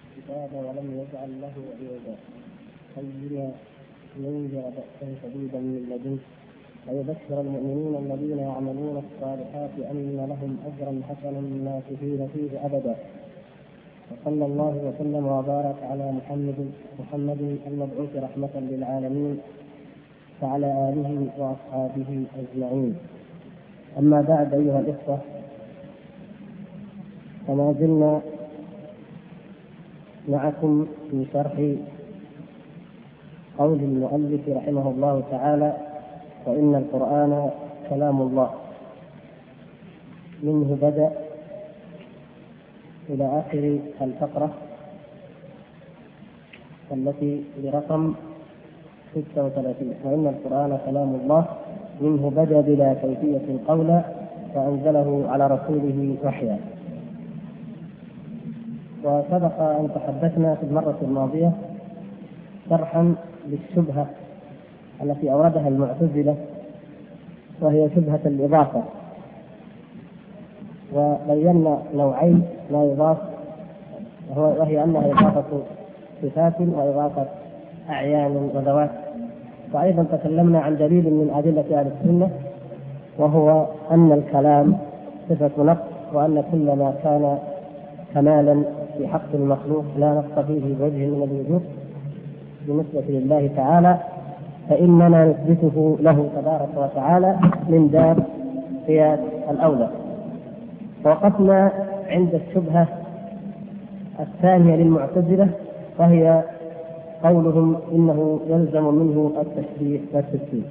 كتابا ولم يجعل له عوجا قيما لينذر بأسا شديدا من لدنه ويبشر المؤمنين الذين يعملون الصالحات أن لهم أجرا حسنا ماكثين فيه أبدا. وصلى الله وسلم وبارك على محمد المبعوث رحمة للعالمين وعلى آله وأصحابه أجمعين. أما بعد أيها الإخوة، فما زلنا معكم في شرح قول المؤلف رحمه الله تعالى: وإن القرآن كلام الله، منه بدأ إلى آخر الفقرة التي برقم 36. وإن القرآن كلام الله منه بدأ بلا كيفية قولا فأنزله على رسوله وحيا. وسبق أن تحدثنا في المرة الماضية شرحا للشبهة التي أوردها المعتزلة، وهي شبهة الإضافة، وبينا نوعين لا يضاف، وهي أنها إضافة صفات وإضافة أعيان وذوات. وأيضا تكلمنا عن دليل من أدلة أهل السنة، وهو أن الكلام صفة نقص، وأن كل ما كان كمالا في حق المخلوق لا نقص فيه بوجه من الوجوه بالنسبة لله تعالى فإننا نثبته له تبارك وتعالى من باب قياس الأولى. ووقفنا عند الشبهة الثانية للمعتزلة، وهي قولهم إنه يلزم منه التشبيه والتسليم.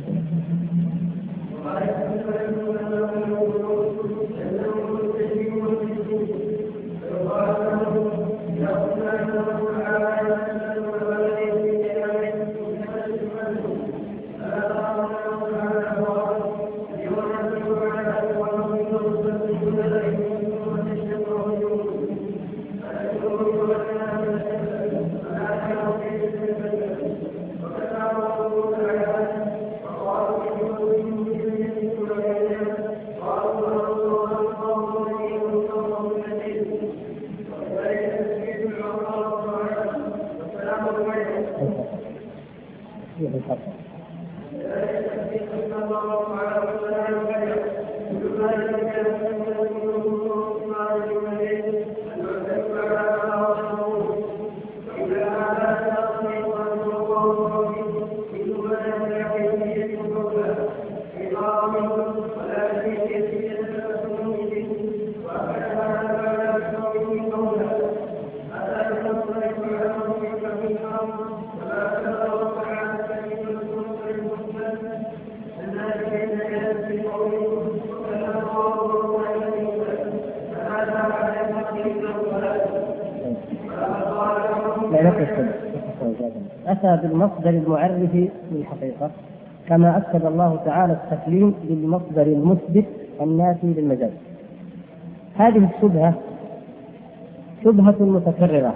أتى بالمصدر المعرف للحقيقة، كما أكد الله تعالى التكليم بالمصدر المثبت النافي للمجاز. هذه الشبهة شبهة متكررة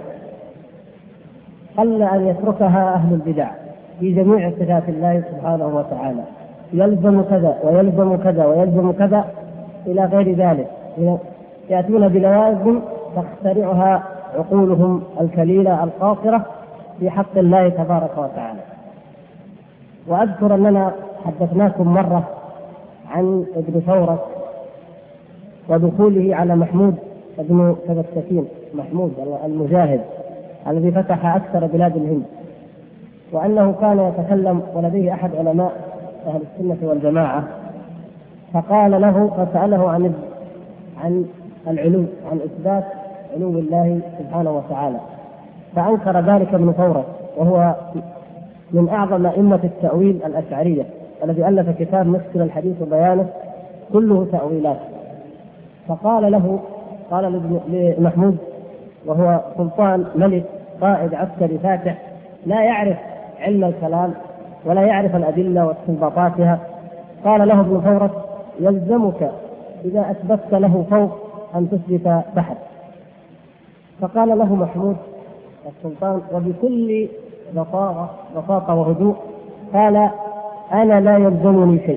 قل أن يتركها أهل البدع في جميع صفات الله سبحانه وتعالى، يلزم كذا ويلزم كذا ويلزم كذا إلى غير ذلك، يأتون بلوازم تخترعها عقولهم الكليلة القاصرة في حق الله تبارك وتعالى. وأذكر أننا حدثناكم مرة عن ابن ثورة ودخوله على محمود ابن تبتكين، محمود المجاهد الذي فتح أكثر بلاد الهند، وأنه كان يتكلم ولديه أحد علماء أهل السنة والجماعة، فقال له فسأله عن العلو، عن إثبات علو الله سبحانه وتعالى، فأنكر ذلك ابن ثورة، وهو من أعظم أئمة التأويل الأشعرية، الذي ألف كتاب مشكل الحديث وبيانه كله تأويلات. فقال له، قال لمحمود وهو سلطان ملك قائد عسكري فاتح لا يعرف علم الكلام ولا يعرف الأدلة واستنباطاتها، قال له ابن ثورة: يلزمك إذا أثبتت له فوق أن تثبت تحت. فقال له محمود السلطان وبكل بساطة وهدوء، قال: أنا لا يلزمني شيء،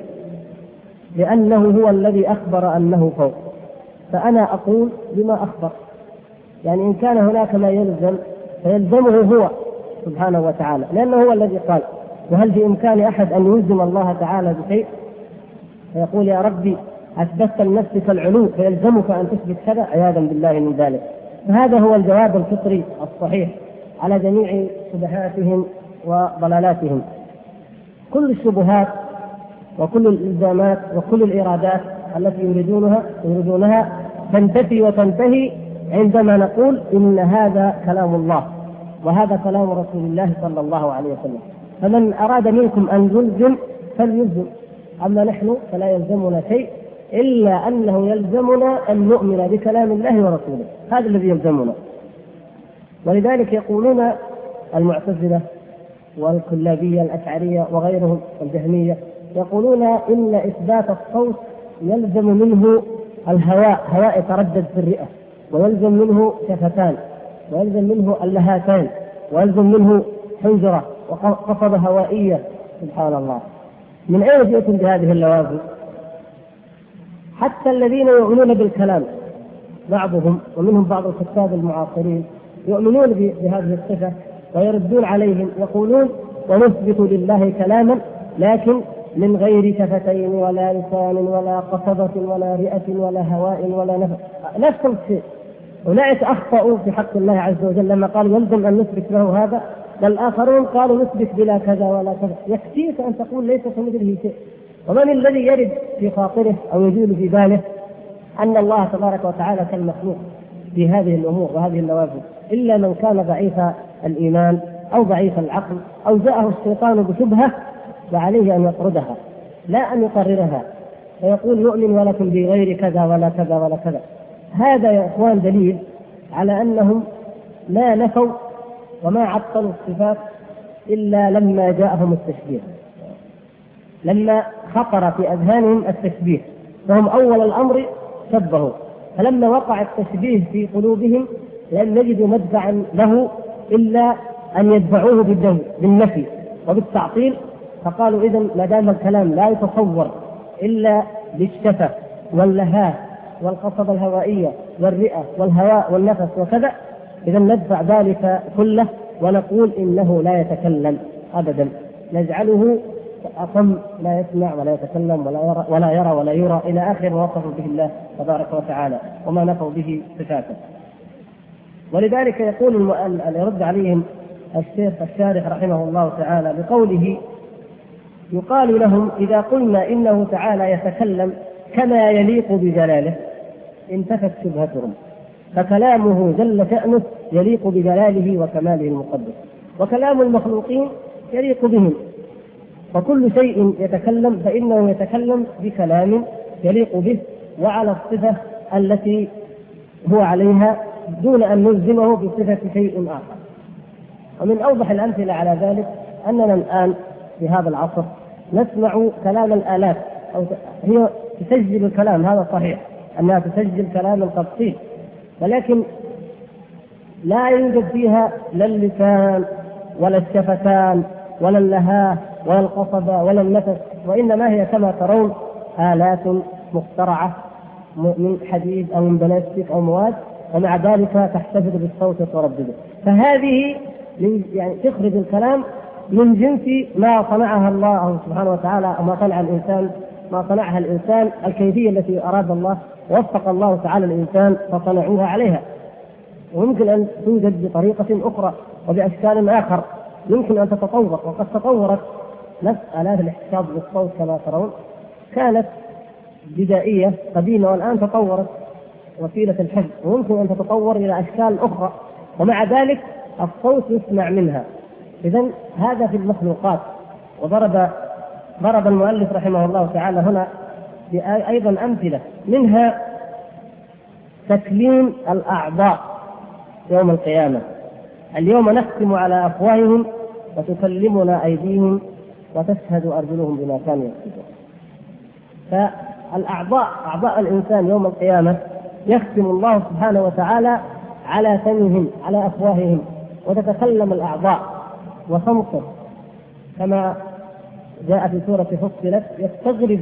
لأنه هو الذي أخبر أنه فوق، فأنا أقول بما أخبر، يعني إن كان هناك ما يلزم فيلزمه هو سبحانه وتعالى، لأنه هو الذي قال. وهل في إمكان أحد أن يلزم الله تعالى بشيء فيقول يا ربي أثبتت لنفسك العلو فيلزمك أن تثبت كذا؟ عياذا بالله من ذلك. فهذا هو الجواب الفطري الصحيح على جميع شبهاتهم وضلالاتهم. كل الشبهات وكل الإلزامات وكل الإرادات التي يريدونها تنتفي وتنتهي عندما نقول إن هذا كلام الله وهذا كلام رسول الله صلى الله عليه وسلم. فمن أراد منكم أن يلزم فليلزم، أما نحن فلا يلزمنا شيء إلا أنه يلزمنا أن نؤمن بكلام الله ورسوله، هذا الذي يلزمنا. ولذلك يقولون المعتزلة والكلابية الأشعرية وغيرهم الجهمية يقولون إن إثبات الصوت يلزم منه هواء يتردد في الرئة، ويلزم منه شفتان، ويلزم منه اللهاتان، ويلزم منه حنجرة وقصبة هوائية. سبحان الله، من أين جئتم بهذه اللوازم؟ حتى الذين يؤمنون بالكلام بعضهم ومنهم بعض الكتاب المعاصرين يؤمنون بهذه الصفة ويردون عليهم، يقولون ونثبت لله كلاما لكن من غير شفتين ولا لسان ولا قصبة ولا رئة ولا هواء ولا نفس، نفس الشيء. أولئك أخطأوا في حق الله عز وجل لما قالوا يلزم أن نثبت له هذا، والآخرون قالوا نثبت بلا كذا ولا كذا. يكفيك أن تقول ليس كمثله شيء. ومن الذي يرد في خاطره أو يجول في باله أن الله تبارك وتعالى كالمخلوق في هذه الأمور وهذه النوازل إلا من كان ضعيف الإيمان أو ضعيف العقل أو جاءه الشيطان بشبهة وعليه أن يطردها لا أن يقررها، فيقول يؤمن ولكن بغير كذا ولا كذا ولا كذا. هذا يا إخوان دليل على أنهم ما نفوا وما عطلوا الصفات إلا لما جاءهم التشبيه، لما خطر في أذهانهم التشبيه فهم أول الأمر شبهوا، فلما وقع التشبيه في قلوبهم لم يجدوا مدفعا له إلا أن يدفعوه بالنفي وبالتعطيل، فقالوا إذن ما دام الكلام لا يتصور إلا بالشفة واللهاء والقصبة الهوائية والرئة والهواء والنفس وكذا، إذن ندفع ذلك كله ونقول إنه لا يتكلم أبدا، نجعله أصم لا يسمع ولا يتكلم ولا يرى ولا يرى إلى آخر ما وصفوا به الله تبارك وتعالى وما نفوا به صفاته. ولذلك يقول يرد عليهم الشيخ الشارح رحمه الله تعالى بقوله يقال لهم إذا قلنا إنه تعالى يتكلم كما يليق بجلاله انتفت شبهتهم، فكلامه جل شأنه يليق بجلاله وكماله المقدس، وكلام المخلوقين يليق بهم، فكل شيء يتكلم فإنه يتكلم بكلام يليق به وعلى الصفة التي هو عليها دون أن نلزمه بصفة شيء آخر. ومن أوضح الأمثلة على ذلك أننا الآن في هذا العصر نسمع كلام الآلات، أو هي تسجل الكلام، هذا صحيح أنها تسجل كلام التفصيل، ولكن لا يوجد فيها لا اللسان ولا الشفتان ولا اللهاء ولا القصبة ولا النفس، وإنما هي كما ترون آلات مخترعة من حديد أو من بلاستيك أو مواد، ومع ذلك تحتفظ بالصوت وتردده. فهذه يعني تخرج الكلام من جنس ما صنعها الله سبحانه وتعالى، ما صنعها الإنسان الكيفية التي أراد الله ووفق الله تعالى الإنسان فصنعوها عليها. ويمكن أن توجد بطريقة أخرى وبأشكال آخر، يمكن أن تتطور، وقد تطورت نفس آلات الاحتفاظ بالصوت كما ترون كانت بدائية قديمة، والآن تطورت وسيلة الحفظ، ويمكن أن تتطور إلى أشكال أخرى، ومع ذلك الصوت يسمع منها. إذن هذا في المخلوقات. وضرب المؤلف رحمه الله تعالى هنا أيضا أمثلة منها تكليم الأعضاء يوم القيامة. اليوم نختم على أفواههم وتكلمنا أيديهم وتشهد أرجلهم بما كانوا يكسبون. فالأعضاء أعضاء الإنسان يوم القيامة يختم الله سبحانه وتعالى على فمهم على أفواههم، وتتكلم الأعضاء وتنطق كما جاء في سورة فصلت. يستغرب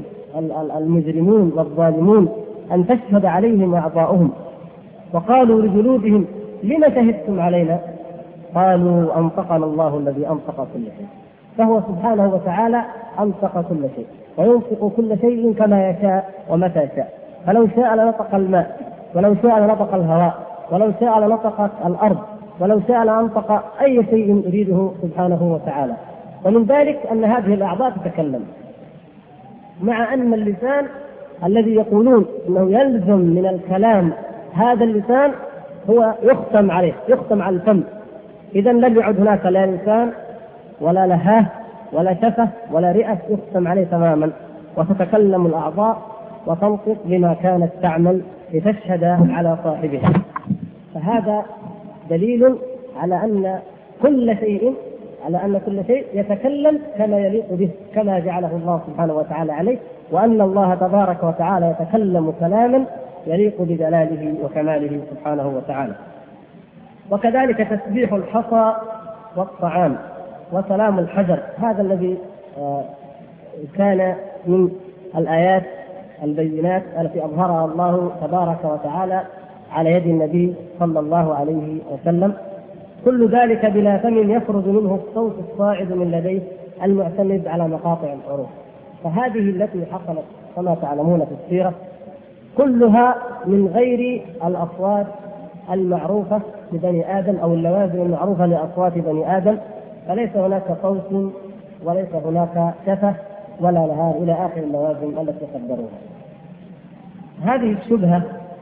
المجرمون والظالمون أن تشهد عليهم أعضاؤهم، وقالوا لجلودهم لما شهدتم علينا؟ قالوا أنطقنا الله الذي أنطق كل شيء. فهو سبحانه وتعالى أنطق كل شيء وينطق كل شيء كما يشاء ومتى شاء. فلو شاء لنطق الماء، ولو شاء لنطق الهواء، ولو شاء لنطق الأرض، ولو شاء لنطق أي شيء يريده سبحانه وتعالى. ومن ذلك أن هذه الأعضاء تتكلم، مع أن اللسان الذي يقولون أنه يلزم من الكلام هذا اللسان هو يختم عليه، يختم على الفم، إذا لم يعد هناك لا لسان ولا لهاه ولا شفة ولا رئة، يختم عليه تماما، وتتكلم الأعضاء وتنطق بما كانت تعمل لتشهد على صاحبها. فهذا دليل على أن كل شيء يتكلم كما يليق به، كما جعله الله سبحانه وتعالى عليه، وأن الله تبارك وتعالى يتكلم كلاما يليق بجلاله وكماله سبحانه وتعالى. وكذلك تسبيح الحصى والطعام وسلام الحجر، هذا الذي كان من الآيات البينات التي أظهرها الله تبارك وتعالى على يد النبي صلى الله عليه وسلم. كل ذلك بلا فم يخرج منه الصوت الصاعد من لديه المعتمد على مقاطع الحروف. فهذه التي حصلت كما تعلمون في السيرة كلها من غير الأصوات المعروفة لبني آدم أو اللوازم المعروفة لأصوات بني آدم، فليس هناك صوت وليس هناك شفة ولا لهار إلى آخر اللوازم التي قدروها. هذه الشبهة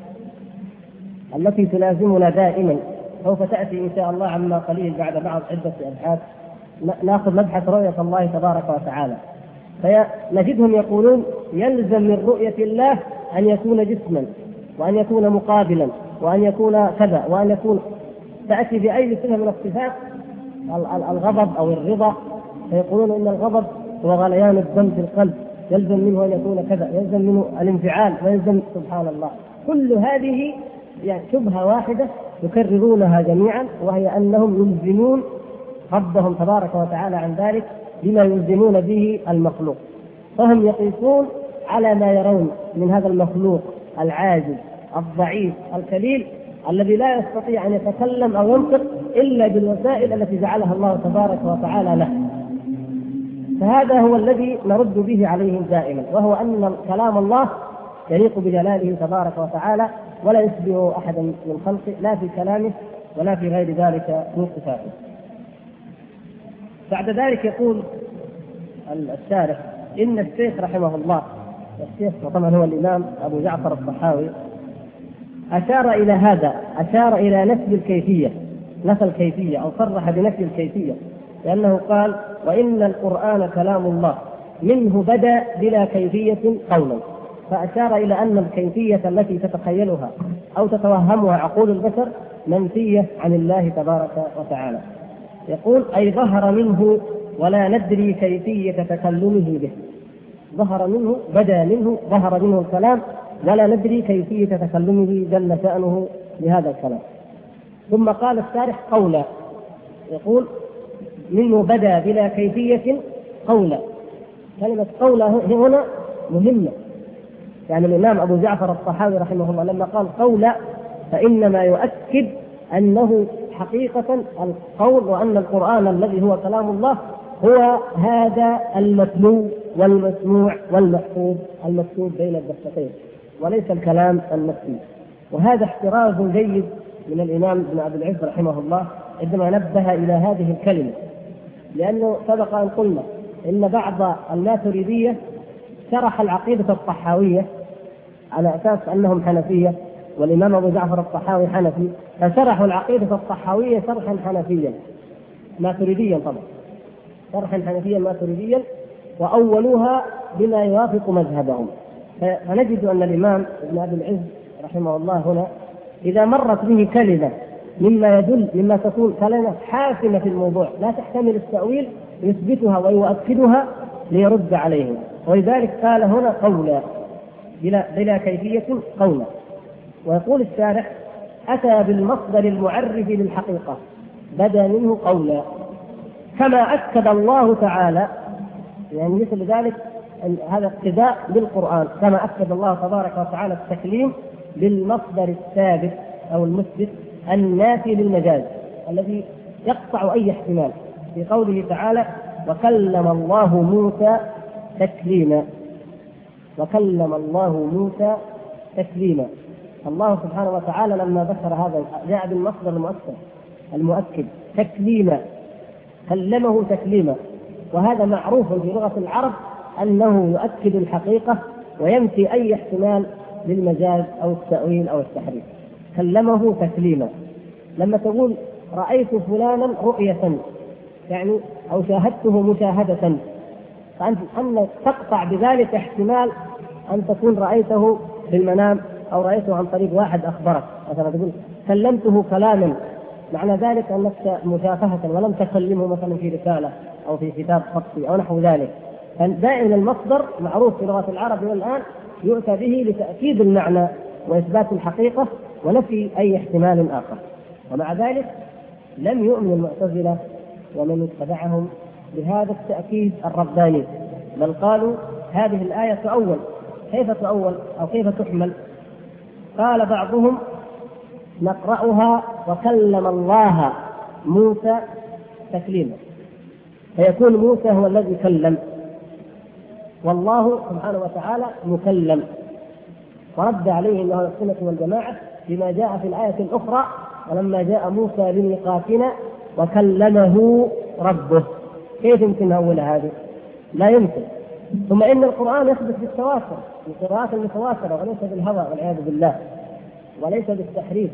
التي تلازمنا دائما سوف تأتي إن شاء الله عما قليل بعد بعض عدة أبحاث، نأخذ مبحث رؤية الله تبارك وتعالى، فنجدهم يقولون يلزم من رؤية الله أن يكون جسما، وأن يكون مقابلا، وأن يكون كذا، وأن يكون تأتي بأي صفة من الصفات، الغضب أو الرضا، فيقولون إن الغضب هو غليان الدم في القلب، يلزم منه أن يكون كذا، يلزم منه الانفعال، ويلزم سبحان الله. كل هذه يعني شبهة واحدة يكررونها جميعا، وهي أنهم يلزمون ربهم تبارك وتعالى عن ذلك بما يلزمون به المخلوق، فهم يقيسون على ما يرون من هذا المخلوق العاجز الضعيف الكليل الذي لا يستطيع أن يتكلم أو ينطق إلا بالوسائل التي جعلها الله تبارك وتعالى له. فهذا هو الذي نرد به عليهم دائما، وهو أن كلام الله يليق بجلاله تبارك وتعالى ولا يشبه أحدا من خلقه، لا في كلامه ولا في غير ذلك من صفاته. بعد ذلك يقول الشارح إن الشيخ رحمه الله، الشيخ وطبعا هو الإمام أبو جعفر الطحاوي، أشار إلى هذا، أشار إلى نفي الكيفية، نفى الكيفية أو صرح بنفي الكيفية، لأنه قال وإن القرآن كلام الله منه بدأ بلا كيفية قولا، فأشار إلى أن الكيفية التي تتخيلها أو تتوهمها عقول البشر منفية عن الله تبارك وتعالى. يقول أي ظهر منه ولا ندري كيفية تكلمه به، ظهر منه، بدأ منه، ظهر منه الكلام ولا ندري كيفية تكلمه جل شأنه لهذا الكلام. ثم قال الشارح قولا، يقول منه بدأ بلا كيفية قولا. كلمة قولا هنا مهمة، يعني الإمام أبو جعفر الطحاوي رحمه الله لما قال قولا فإنما يؤكد أنه حقيقة القول، وأن القرآن الذي هو كلام الله هو هذا المتلو والمسموع والمحفوظ المكتوب بين الدفتين، وليس الكلام النفسي. وهذا احتراز جيد من الإمام ابن أبي العز رحمه الله عندما نبه إلى هذه الكلمة، لأنه سبق أن قلنا إن بعض الماتريدية شرح العقيدة الطحاوية على أساس أنهم حنفية، والإمام أبو جعفر الطحاوي حنفي، فشرحوا العقيدة الطحاوية شرحا حنفيا ماتريديا، طبعا شرحا حنفيا ماتريديا، وأولوها بما يوافق مذهبهم. فنجد أن الإمام ابن أبي العز رحمه الله هنا إذا مرت به كلمة مما يدل، مما تكون كلمة حاسمة في الموضوع لا تحتمل التأويل، يثبتها ويؤكدها ليرد عليهم. ولذلك قال هنا قولا بلا كيفية قولا. ويقول الشارح أتى بالمصدر المعرف للحقيقة بدأ منه قولا، كما أكد الله تعالى، يعني مثل ذلك هذا اقتداء بالقرآن، كما أكد الله تبارك وتعالى التكليم بالمصدر الثابت أو المثبت النافي للمجاز الذي يقطع أي احتمال، في قوله تعالى: وكلم الله موسى تكليما. وكلم الله موسى تكليما. الله سبحانه وتعالى لما ذكر هذا جاء بالمصدر المؤكد تكليما، كلمه تكليما، وهذا معروف في لغة العرب أنه يؤكد الحقيقة وينفي أي احتمال للمجاز أو التأويل أو التحريف. كلمه تكليما. لما تقول رأيت فلانا رؤية يعني أو شاهدته مشاهدة، فأنت تقطع بذلك احتمال أن تكون رأيته في المنام أو رأيته عن طريق واحد أخبرك. مثلا تقول كلمته كلاما، معنى ذلك أنك مشافهة ولم تكلمه مثلا في رسالة أو في كتاب خطي أو نحو ذلك. فدائما المصدر معروف في لغة العرب والآن يؤتى به لتأكيد المعنى وإثبات الحقيقة ونفي أي احتمال آخر. ومع ذلك لم يؤمن المعتزلة ومن اتبعهم بهذا التأكيد الرباني، بل قالوا هذه الآية تؤول. كيف تؤول أو كيف تحمل؟ قال بعضهم نقرأها وكلم الله موسى تكليما، فيكون موسى هو الذي كلم والله سبحانه وتعالى مكلم. ورد عليه أهل السنة والجماعة بما جاء في الآية الأخرى: ولما جاء موسى لميقاتنا وكلمه ربه. كيف يمكن نأول هذه؟ لا يمكن. ثم إن القرآن يثبت بالتواتر، بالقراءات المتواترة وليس بالهوى والعياذ بالله، وليس بالتحريف.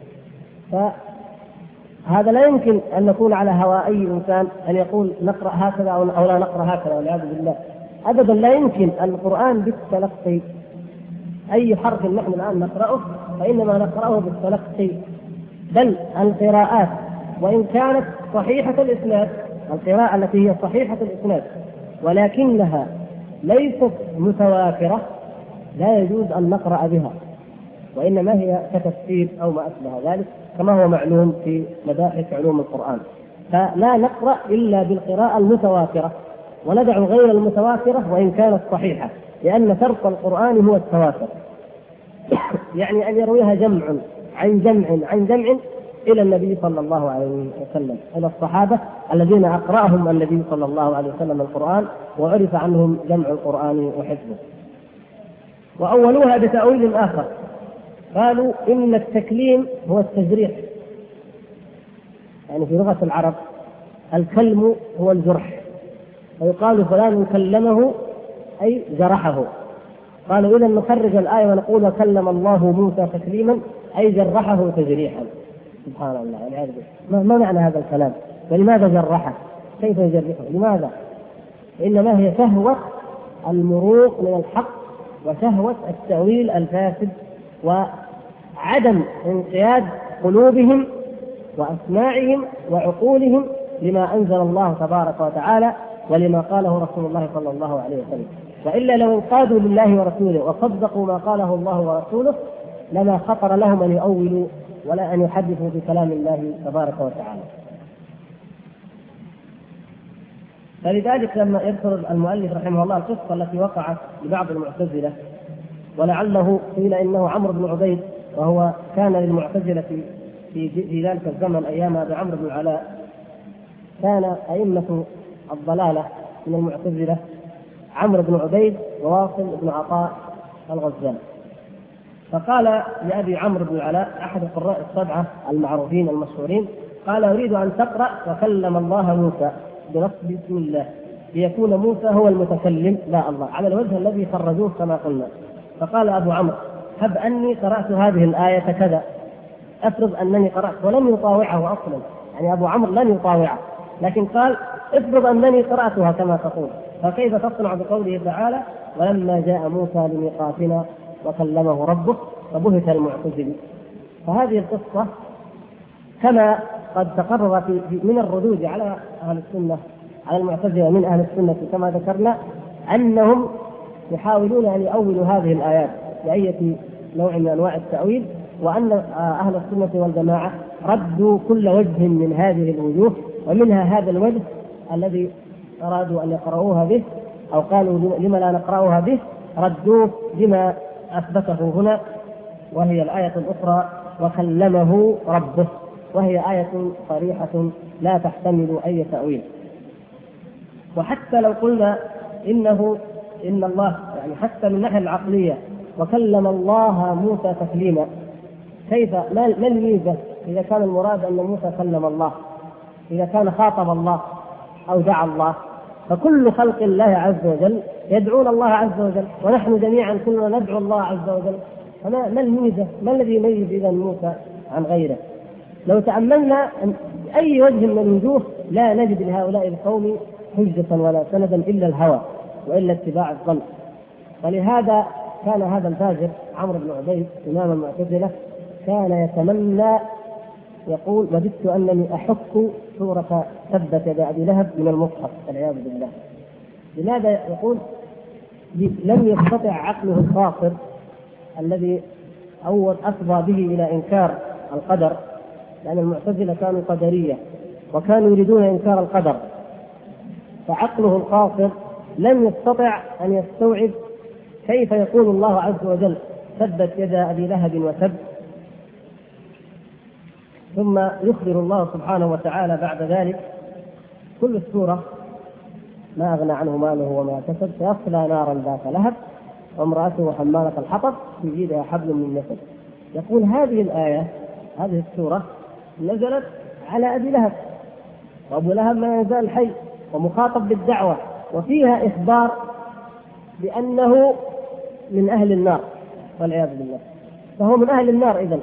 فهذا لا يمكن أن نكون على هوى أي إنسان أن يقول نقرأ هكذا أو لا نقرأ هكذا والعياذ بالله. أبدا لا يمكن. القرآن بالتلقي، أي حرف نحن الآن نقرأه فإنما نقرأه بالتلقي. بل القراءات وإن كانت صحيحة الإسناد، القراءة التي هي صحيحة الإسناد ولكنها ليست متواترة لا يجوز أن نقرأ بها، وإنما هي كتفسير أو ما أشبه ذلك كما هو معلوم في مباحث علوم القرآن. فلا نقرأ إلا بالقراءة المتواترة وندع غير المتواترة وإن كانت صحيحة، لأن شرط القرآن هو التواتر، يعني أن يرويها جمع عن جمع عن جمع إلى النبي صلى الله عليه وسلم، إلى الصحابة الذين أقرأهم النبي صلى الله عليه وسلم القرآن وعرف عنهم جمع القرآن وحفظه. وأولوها بتأويل آخر، قالوا إن التكليم هو التجريح. يعني في لغة العرب الكلم هو الجرح، ويقال فلان كلمه أي جرحه. قالوا إذا نخرج الآية ونقول وكلم الله موسى تكليما أي جرحه تجريحا. سبحان الله، يعني ما معنى هذا الكلام؟ ولماذا جرحه؟ كيف يجرحه؟ لماذا؟ إنما هي شهوة المروق من الحق وشهوة التأويل الفاسد وعدم انقياد قلوبهم وأسماعهم وعقولهم لما أنزل الله تبارك وتعالى ولما قاله رسول الله صلى الله عليه وسلم. وإلا لو انقادوا لله ورسوله وصدقوا ما قاله الله ورسوله لما خطر لهم أن يؤولوا ولا أن يحدثوا بكلام الله تبارك وتعالى. فلذلك لما يذكر المؤلف رحمه الله القصة التي وقعت لبعض المعتزلة، ولعله قيل إنه عمرو بن عبيد، وهو كان للمعتزلة في ذلك الزمن أيام أبي عمرو بن العلاء، كان أئمة الضلالة من المعتزلة عمرو بن عبيد وواصل بن عطاء الغزال. فقال لأبي عمرو بن العلاء أحد القراء السبعة المعروفين المشهورين، قال أريد أن تقرأ وكلم الله موسى بنصب بسم الله ليكون موسى هو المتكلم لا الله، على الوجه الذي خرجوه كما قلنا. فقال أبو عمرو هب أني قرأت هذه الآية كذا، أفرض أنني قرأت، ولم يطاوعه أصلا، يعني أبو عمرو لم يطاوعه، لكن قال افرض أنني قرأتها كما تقول، فكيف تصنع بقوله تعالى ولما جاء موسى لميقاتنا وكلمه ربه فبهت المعتزلة. فهذه القصة كما قد تقرر من الردود على أهل السنة على المعتزلة من أهل السنة كما ذكرنا أنهم يحاولون أن يؤولوا هذه الآيات بأية نوع من أنواع التأويل، وأن أهل السنة والجماعة ردوا كل وجه من هذه الوجوه، ومنها هذا الوجه الذي أرادوا أن يقرؤوها به أو قالوا لما لا نقرأها به، ردوه بما أثبته هنا، وهي الآية الأخرى وكلمه ربه، وهي آية صريحة لا تحتمل أي تأويل. وحتى لو قلنا إن الله يعني حتى من الناحية العقلية وكلم الله موسى تكليما، كيف ما الميزة إذا كان المراد أن موسى كلم الله، إذا كان خاطب الله أو دعا الله؟ فكل خلق الله عز وجل يدعون الله عز وجل، ونحن جميعا كلنا ندعو الله عز وجل. فما الميزة؟ ما الذي يميز إذا موسى عن غيره؟ لو تأملنا أي وجه من الوجوه لا نجد لهؤلاء القوم حجة ولا سندا إلا الهوى وإلا اتباع الظن. ولهذا كان هذا الفاجر عمرو بن عبيد إمام المعتزلة كان يتمنى، يقول: وددت أنني أحك سورة تبت يدا أبي لهب من المصحف والعياذ بالله. لماذا؟ يقول: لم يستطع عقله الخاطر الذي أفضى به إلى إنكار القدر، لأن المعتزلة كانوا قدرية وكانوا يريدون إنكار القدر، فعقله الخاطر لم يستطع أن يستوعب كيف يقول الله عز وجل: تبت يدا أبي لهب وتب، ثم يخبر الله سبحانه وتعالى بعد ذلك كل السورة: ما أغنى عنه ماله وما كسب سيصلى نارا ذات لهب وامرأته حمالة الحطب في جيدها حبل من مسد. يقول هذه الآية، هذه السورة نزلت على أبي لهب، وأبو لهب ما يزال حي ومخاطب بالدعوة، وفيها إخبار بأنه من أهل النار والعياذ بالله، فهو من أهل النار إذن.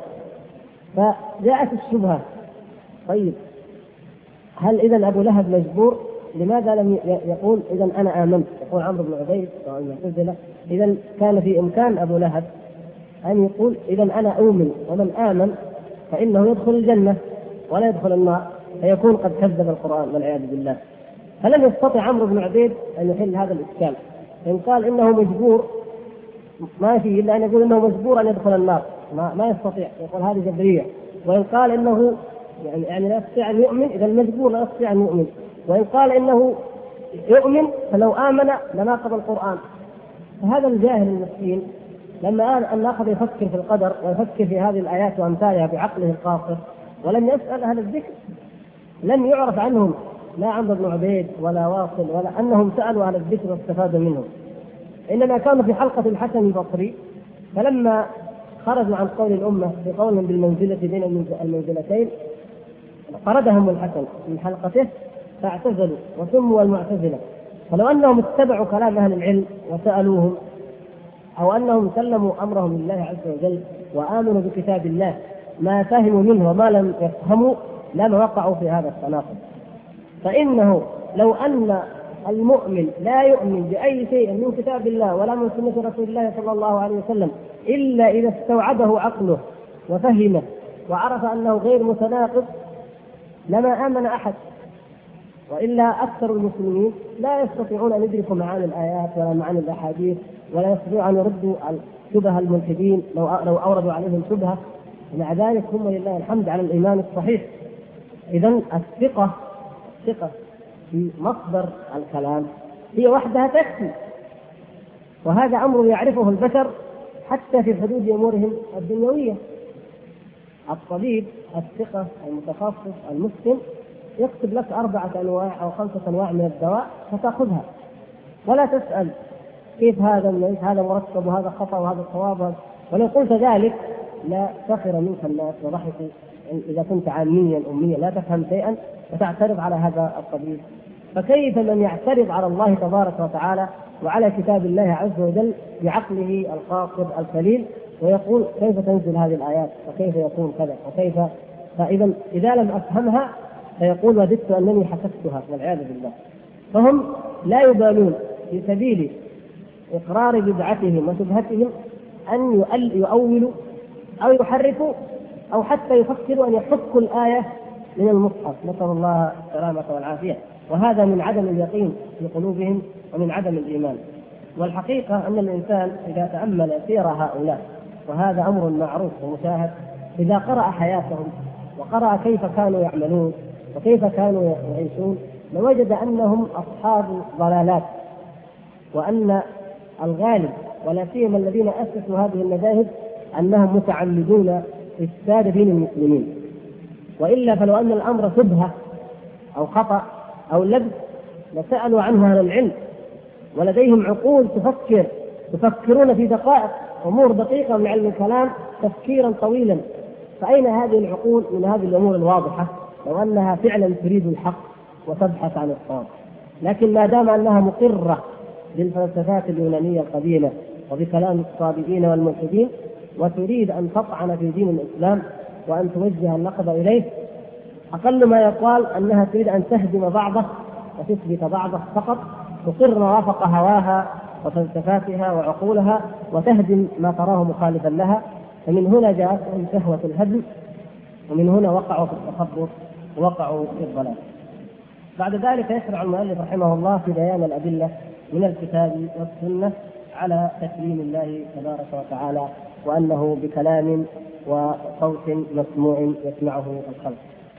فجاءت الشبهة: طيب هل إذن أبو لهب مجبور؟ لماذا لم يقول إذن أنا آمنت؟ يقول عمرو بن عبيد المعتزلة: إذن كان في إمكان أبو لهب أن يقول إذن أنا أؤمن، ومن آمن فإنه يدخل الجنة ولا يدخل النار، فيكون قد كذب القرآن والعياذ بالله. فلم يستطع عمرو بن عبيد أن يحل هذا الإشكال. إن قال إنه مجبور ما فيه إلا أن يقول إنه مجبور أن يدخل النار، ما يستطيع، يقول هذه جبرية. وإن قال إنه يعني لا يستطيع أن يؤمن، إذا المجبور لا يستطيع أن يؤمن. وإن قال إنه يؤمن فلو آمن لناقض القرآن. فهذا الجاهل المسكين لما أن أخذ يفكر في القدر ويفكر في هذه الآيات وأمثالها بعقله القاصر ولم يسأل أهل الذكر، لم يعرف عنهم لا عمرو بن عبيد ولا واصل ولا أنهم سألوا أهل الذكر واستفادوا منهم، إنما كانوا في حلقة الحسن البصري، فلما خرجوا عن قول الأمة بقولهم بالمنزلة بين المنزلتين طردهم الحسن من حلقته فاعتزلوا وسموا المعتزلة. فلو أنهم اتبعوا كلام أهل العلم وسألوهم، أو أنهم سلموا أمرهم لله عز وجل وآمنوا بكتاب الله ما فهموا منه وما لم يفهموا لما وقعوا في هذا التناقض. فإنه لو أن المؤمن لا يؤمن بأي شيء من كتاب الله ولا من سنة رسول الله صلى الله عليه وسلم إلا إذا استوعبه عقله وفهمه وعرف أنه غير متناقض لما آمن أحد. وإلا أكثر المسلمين لا يستطيعون أن يدركوا معاني الآيات ولا معاني الأحاديث، ولا يستطيعون أن يردوا شبه الملحدين لو أوردوا عليهم شبهة. مع ذلك هم لله الحمد على الإيمان الصحيح. إذن الثقة في مصدر الكلام هي وحدها تكفي، وهذا أمر يعرفه البشر حتى في حدود أمورهم الدنيوية. الطبيب الثقة المتخصص المسلم يكتب لك 4 أنواع أو 5 أنواع من الدواء فتأخذها ولا تسأل كيف هذا مركب وهذا خطأ وهذا صواب. ولو قلت ذلك لا سخر منك الناس وضحكوا إذا كنت عاميا أميا لا تفهم شيئا وتعترض على هذا الطبيب. فكيف من يعترض على الله تبارك وتعالى وعلى كتاب الله عز وجل بعقله القاصر القليل ويقول كيف تنزل هذه الآيات وكيف يكون كذا وكيف؟ فإذا إذا لم أفهمها فيقول وددت أنني حسبتها والعياذ بالله. فهم لا يبالون في سبيل إقرار بدعتهم وشبهتهم أن يؤولوا أو يحرفوا أو حتى يفكروا أن يحكوا الآية من المصحف، نسأل الله السلامة والعافية. وهذا من عدم اليقين في قلوبهم ومن عدم الإيمان. والحقيقة أن الإنسان إذا تأمل سير هؤلاء، وهذا أمر معروف ومشاهد، إذا قرأ حياتهم وقرأ كيف كانوا يعملون وكيف كانوا يعيشون لوجد أنهم أصحاب ضلالات، وأن الغالب ولا سيما الذين أسسوا هذه المذاهب أنهم متعمدون إفساد دين المسلمين، وإلا فلو أن الأمر شبهة أو خطأ أو لبس لسألوا عنه أهل العلم، ولديهم عقول يفكرون في دقائق أمور دقيقة من علم الكلام تفكيرا طويلا. فأين هذه العقول من هذه الأمور الواضحة لو أنها فعلا تريد الحق وتبحث عن الصواب؟ لكن ما دام أنها مقرة بالفلسفات اليونانية القديمة وبكلام الصابئين والملحدين، وتريد أن تطعن في دين الإسلام وأن توجه النقد إليه، أقل ما يقال أنها تريد أن تهدم بعضه وتثبت بعضه فقط، تقر ما وافق هواها وفلسفاتها وعقولها وتهدم ما تراه مخالفا لها. فمن هنا جاءتهم شهوة الهدم، ومن هنا وقعوا في التخبط ووقعوا في الضلال. بعد ذلك يشرع المؤلف رحمه الله في بيان الأدلة من الكتاب والسنة على تكليم الله تبارك وتعالى، وأنه بكلام وصوت مسموع يسمعه الخلق.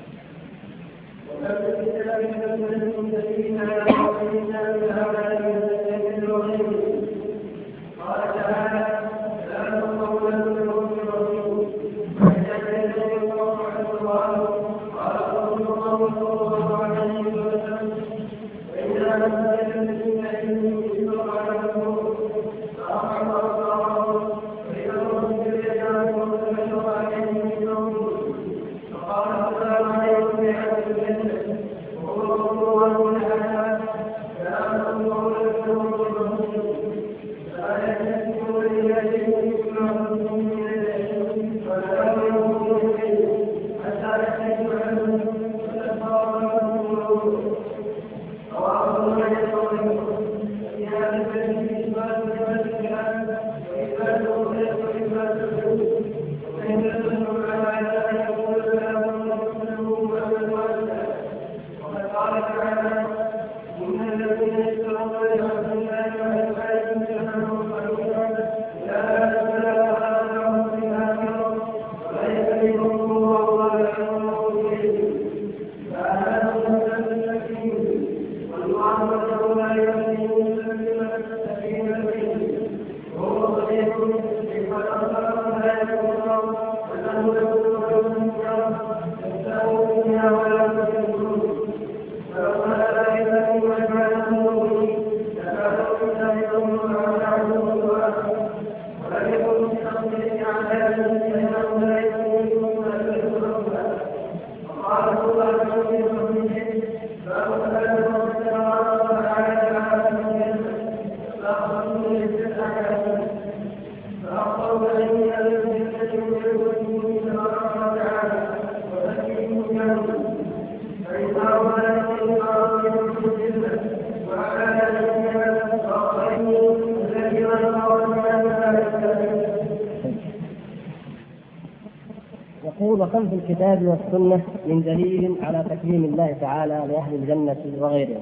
يقول: وكم في الكتاب والسنة من دليل على تكريم الله تعالى لأهل الجنة وغيرهم.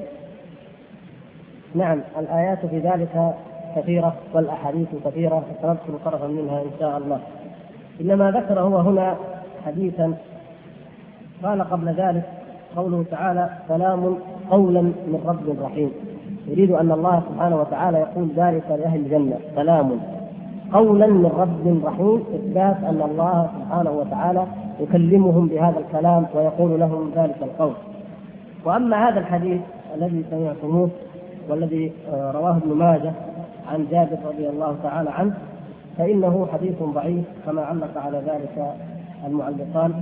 نعم، الآيات في ذلك كثيرة والأحاديث كثيرة، سنذكر طرفا منها إن شاء الله. إنما ذكر هو هنا حديثا قال قبل ذلك قوله تعالى: سلام قولا من رب رحيم. يريد أن الله سبحانه وتعالى يقول ذلك لأهل الجنة، سلام قولا من رب رحيم، إثبات أن الله سبحانه وتعالى يكلمهم بهذا الكلام ويقول لهم ذلك القول. وأما هذا الحديث الذي سمعتموه والذي رواه ابن ماجه عن جابر رضي الله تعالى عنه، فإنه حديث ضعيف كما علق على ذلك المعلقان.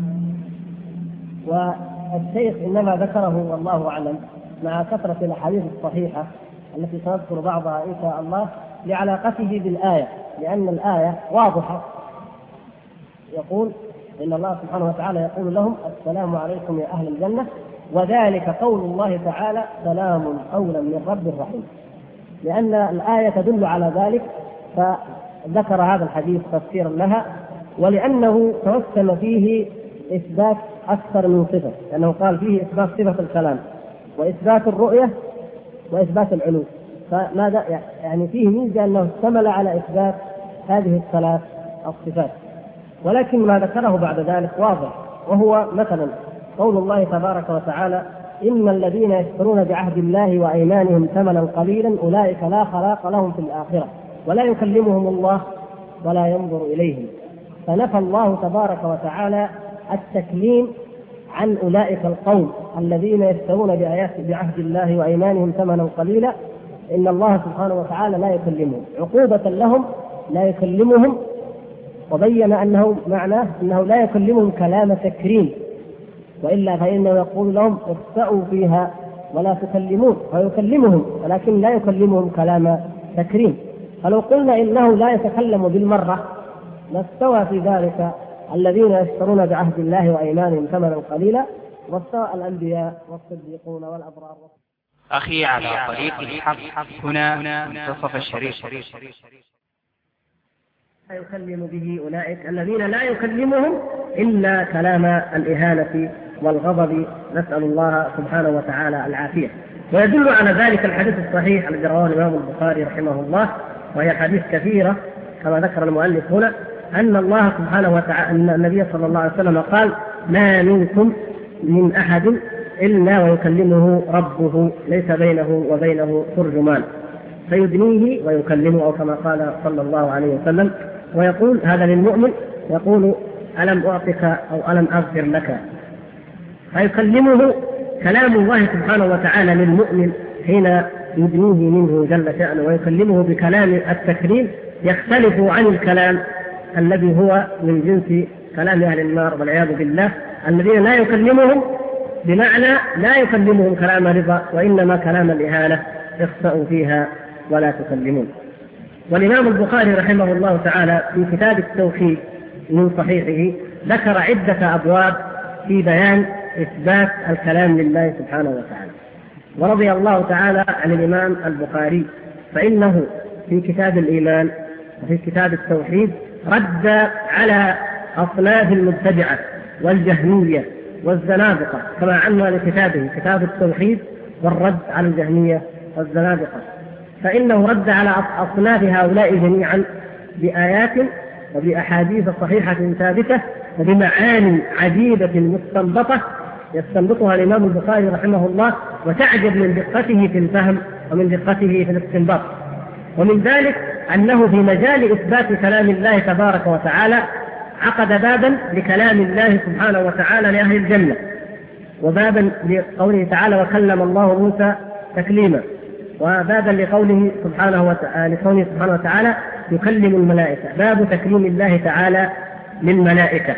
والشيخ إنما ذكره والله أعلم مع كثرة الأحاديث الصحيحة التي سنذكر بعضها إن شاء الله لعلاقته بالآية، لأن الآية واضحة. يقول إن الله سبحانه وتعالى يقول لهم: السلام عليكم يا أهل الجنة، وذلك قول الله تعالى: سلام قولا من رب رحيم. لأن الآية تدل على ذلك فذكر هذا الحديث تفسيرا لها، ولأنه توسم فيه إثبات أكثر من صفة، لأنه قال فيه إثبات صفة الكلام وإثبات الرؤية وإثبات العلو. فماذا يعني فيه ميزة أنه اشتمل على إثبات هذه الثلاث الصفات. ولكن ما ذكره بعد ذلك واضح، وهو مثلا قول الله تبارك وتعالى: إن الذين يشترون بعهد الله وأيمانهم ثمنا قليلا أولئك لا خلاق لهم في الآخرة ولا يكلمهم الله ولا ينظر إليهم. فنفى الله تبارك وتعالى التكليم عن أولئك القوم الذين يشترون بعهد الله وأيمانهم ثمنا قليلا، إن الله سبحانه وتعالى لا يكلمهم عقوبة لهم، لا يكلمهم. وبين أنه معناه أنه لا يكلمهم كلام تكريم، وإلا فإنه يقول لهم اخسأوا فيها ولا تكلمون، ويكلمهم ولكن لا يكلمهم كلام تكريم. فلو قلنا إنه لا يتكلم بالمرة لاستوى في ذلك الذين يشترون بعهد الله وأيمانهم ثمنا قليلا، واستوى الأنبياء والصديقون والأبرار. أخي على طريق الحق، هنا منتصف الشريط. يكلم به أولئك الذين لا يكلمهم إلا كلام الإهانة والغضب، نسأل الله سبحانه وتعالى العافية. ويدل على ذلك الحديث الصحيح الذي رواه الإمام البخاري رحمه الله، وهي حديث كثيرة كما ذكر المؤلف هنا، أن الله سبحانه وتعالى أن النبي صلى الله عليه وسلم قال: ما منكم من أحد إلا ويكلمه ربه ليس بينه وبينه ترجمان، فيدنيه ويكلمه، أو كما قال صلى الله عليه وسلم. ويقول هذا للمؤمن، يقول: ألم أعطك أو ألم أغفر لك؟ فيكلمه. كلام الله سبحانه وتعالى للمؤمن حين يدنيه منه جل شأنه ويكلمه بكلام التكريم يختلف عن الكلام الذي هو من جنس كلام أهل النار والعياذ بالله، الذين لا يكلمهم بمعنى لا يكلمهم كلام رضا، وإنما كلام الإهانة، اخسأوا فيها ولا تكلمون. والإمام البخاري رحمه الله تعالى في كتاب التوحيد من صحيحه ذكر عدة أبواب في بيان إثبات الكلام لله سبحانه وتعالى. ورضي الله تعالى عن الإمام البخاري، فإنه في كتاب الإيمان وفي كتاب التوحيد رد على أصناف المبتدعة والجهمية والزنادقة، كما عنوان لكتابه كتاب التوحيد والرد على الجهمية والزنادقة. فإنه رد على أصناف هؤلاء جميعا بآيات وبأحاديث صحيحة ثابتة وبمعاني عجيبة مستنبطة يستنبطها الإمام البخاري رحمه الله، وتعجب من دقته في الفهم ومن دقته في الاستنباط. ومن ذلك أنه في مجال إثبات كلام الله تبارك وتعالى عقد بابا لكلام الله سبحانه وتعالى لأهل الجنة، وبابا لقوله تعالى: وكلم الله موسى تكليما، وبابا لقوله سبحانه وتعالى يكلم الملائكة، باب تكليم الله تعالى للملائكة.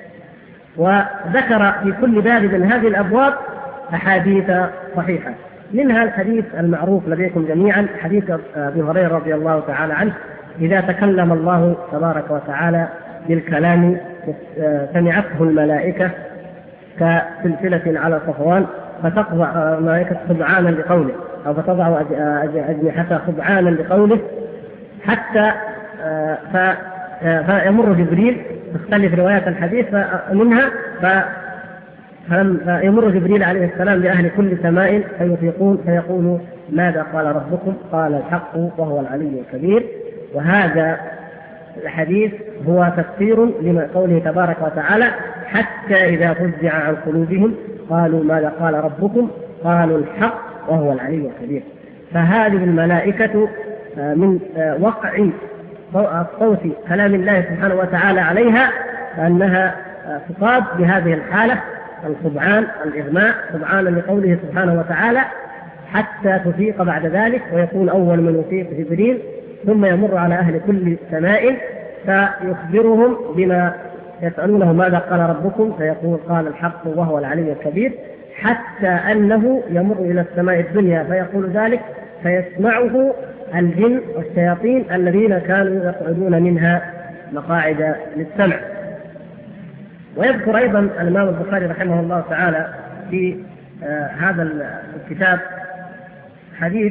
وذكر في كل باب من هذه الأبواب أحاديث صحيحة، منها الحديث المعروف لديكم جميعا، حديث أبي هريرة رضي الله تعالى عنه: إذا تكلم الله تبارك وتعالى بالكلام سمعته الملائكة كسلسلة على صفوان، فتقضع الملائكة خضعانا لقوله، أو فتضع أجنحتها خضعانا لقوله، حتى فيمر جبريل، تختلف روايات الحديث منها، فيمر جبريل عليه السلام لأهل كل سماء فيفيقون فيقول: ماذا قال ربكم؟ قال: الحق وهو العلي الكبير. وهذا الحديث هو تفسير لما قوله تبارك وتعالى: حتى إذا فزع عن قلوبهم قالوا ماذا قال ربكم؟ قالوا الحق وهو العلي الكبير. فهذه الملائكة من وقع صوت كلام الله سبحانه وتعالى عليها أنها تصاب بهذه الحالة، الخضعان، الإغماء، خضعانا لقوله سبحانه وتعالى، حتى تفيق بعد ذلك، ويكون أول من يفيق جبريل، ثم يمر على أهل كل سماء فيخبرهم بما يسألونه: ماذا قال ربكم؟ فيقول: قال الحق وهو العلي الكبير، حتى أنه يمر إلى السماء الدنيا فيقول ذلك، فيسمعه الجن والشياطين الذين كانوا يقعدون منها مقاعد للسمع. ويذكر أيضا الإمام البخاري رحمه الله تعالى في هذا الكتاب حديث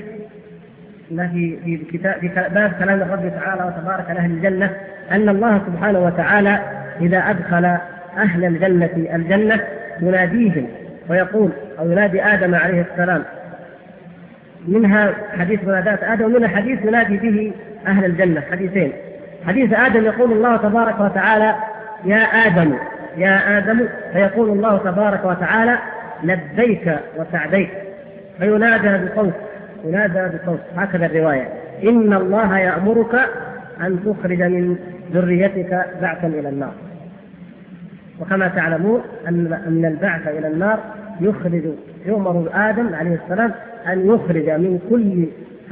في باب كلام الرب تعالى وتبارك لأهل الجنة، أن الله سبحانه وتعالى إذا أدخل أهل الجنة الجنة يناديهم ويقول، أو ينادي آدم عليه السلام، منها حديث منادات آدم، ومنها حديث ينادي به أهل الجنة، حديثين. حديث آدم يقول الله تبارك وتعالى: يا آدم يا آدم، فيقول الله تبارك وتعالى: لبيك وسعديك، فينادى بصوت، هكذا الرواية: إن الله يأمرك أن تخرج من ذريتك بعثا إلى النار. وكما تعلمون أن البعث إلى النار يؤمر آدم عليه السلام أن يخرج من كل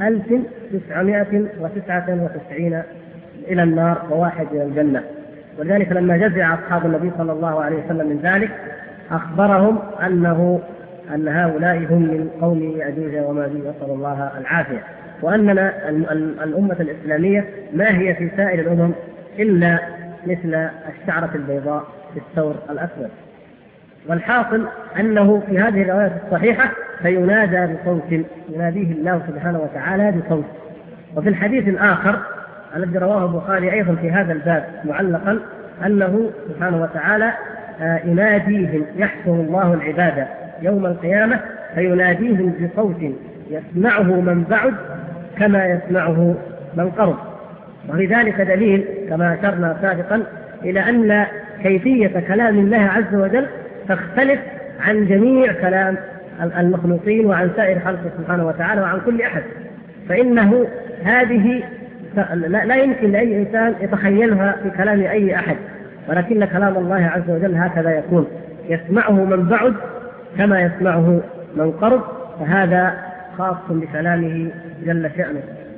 1999 إلى النار وواحد إلى الجنة. ولذلك لما جزع أصحاب النبي صلى الله عليه وسلم من ذلك أخبرهم أن هؤلاء هم من قوم يأجوج وماجوج، نسأل الله العافية. وأننا الأمة الإسلامية ما هي في سائر الأمم إلا مثل الشعرة البيضاء في الثور الأسود. والحاصل أنه في هذه الرواية الصحيحة فينادى بصوت، يناديه الله سبحانه وتعالى بصوت. وفي الحديث الآخر الذي رواه البخاري أيضا في هذا الباب معلقا أنه سبحانه وتعالى يناديهم، يحشر الله العباد يوم القيامة فيناديهم بصوت يسمعه من بعد كما يسمعه من قرب. وفي ذلك دليل كما أشرنا سابقا إلى أن كيفية كلام الله عز وجل تختلف عن جميع كلام المخلوقين وعن سائر خلقه سبحانه وتعالى وعن كل أحد. فإنه هذه لا يمكن لأي إنسان يتخيلها في كلام أي أحد، ولكن كلام الله عز وجل هكذا يكون، يسمعه من بعد كما يسمعه من قرب. فهذا خاص بكلامه جل شأنه.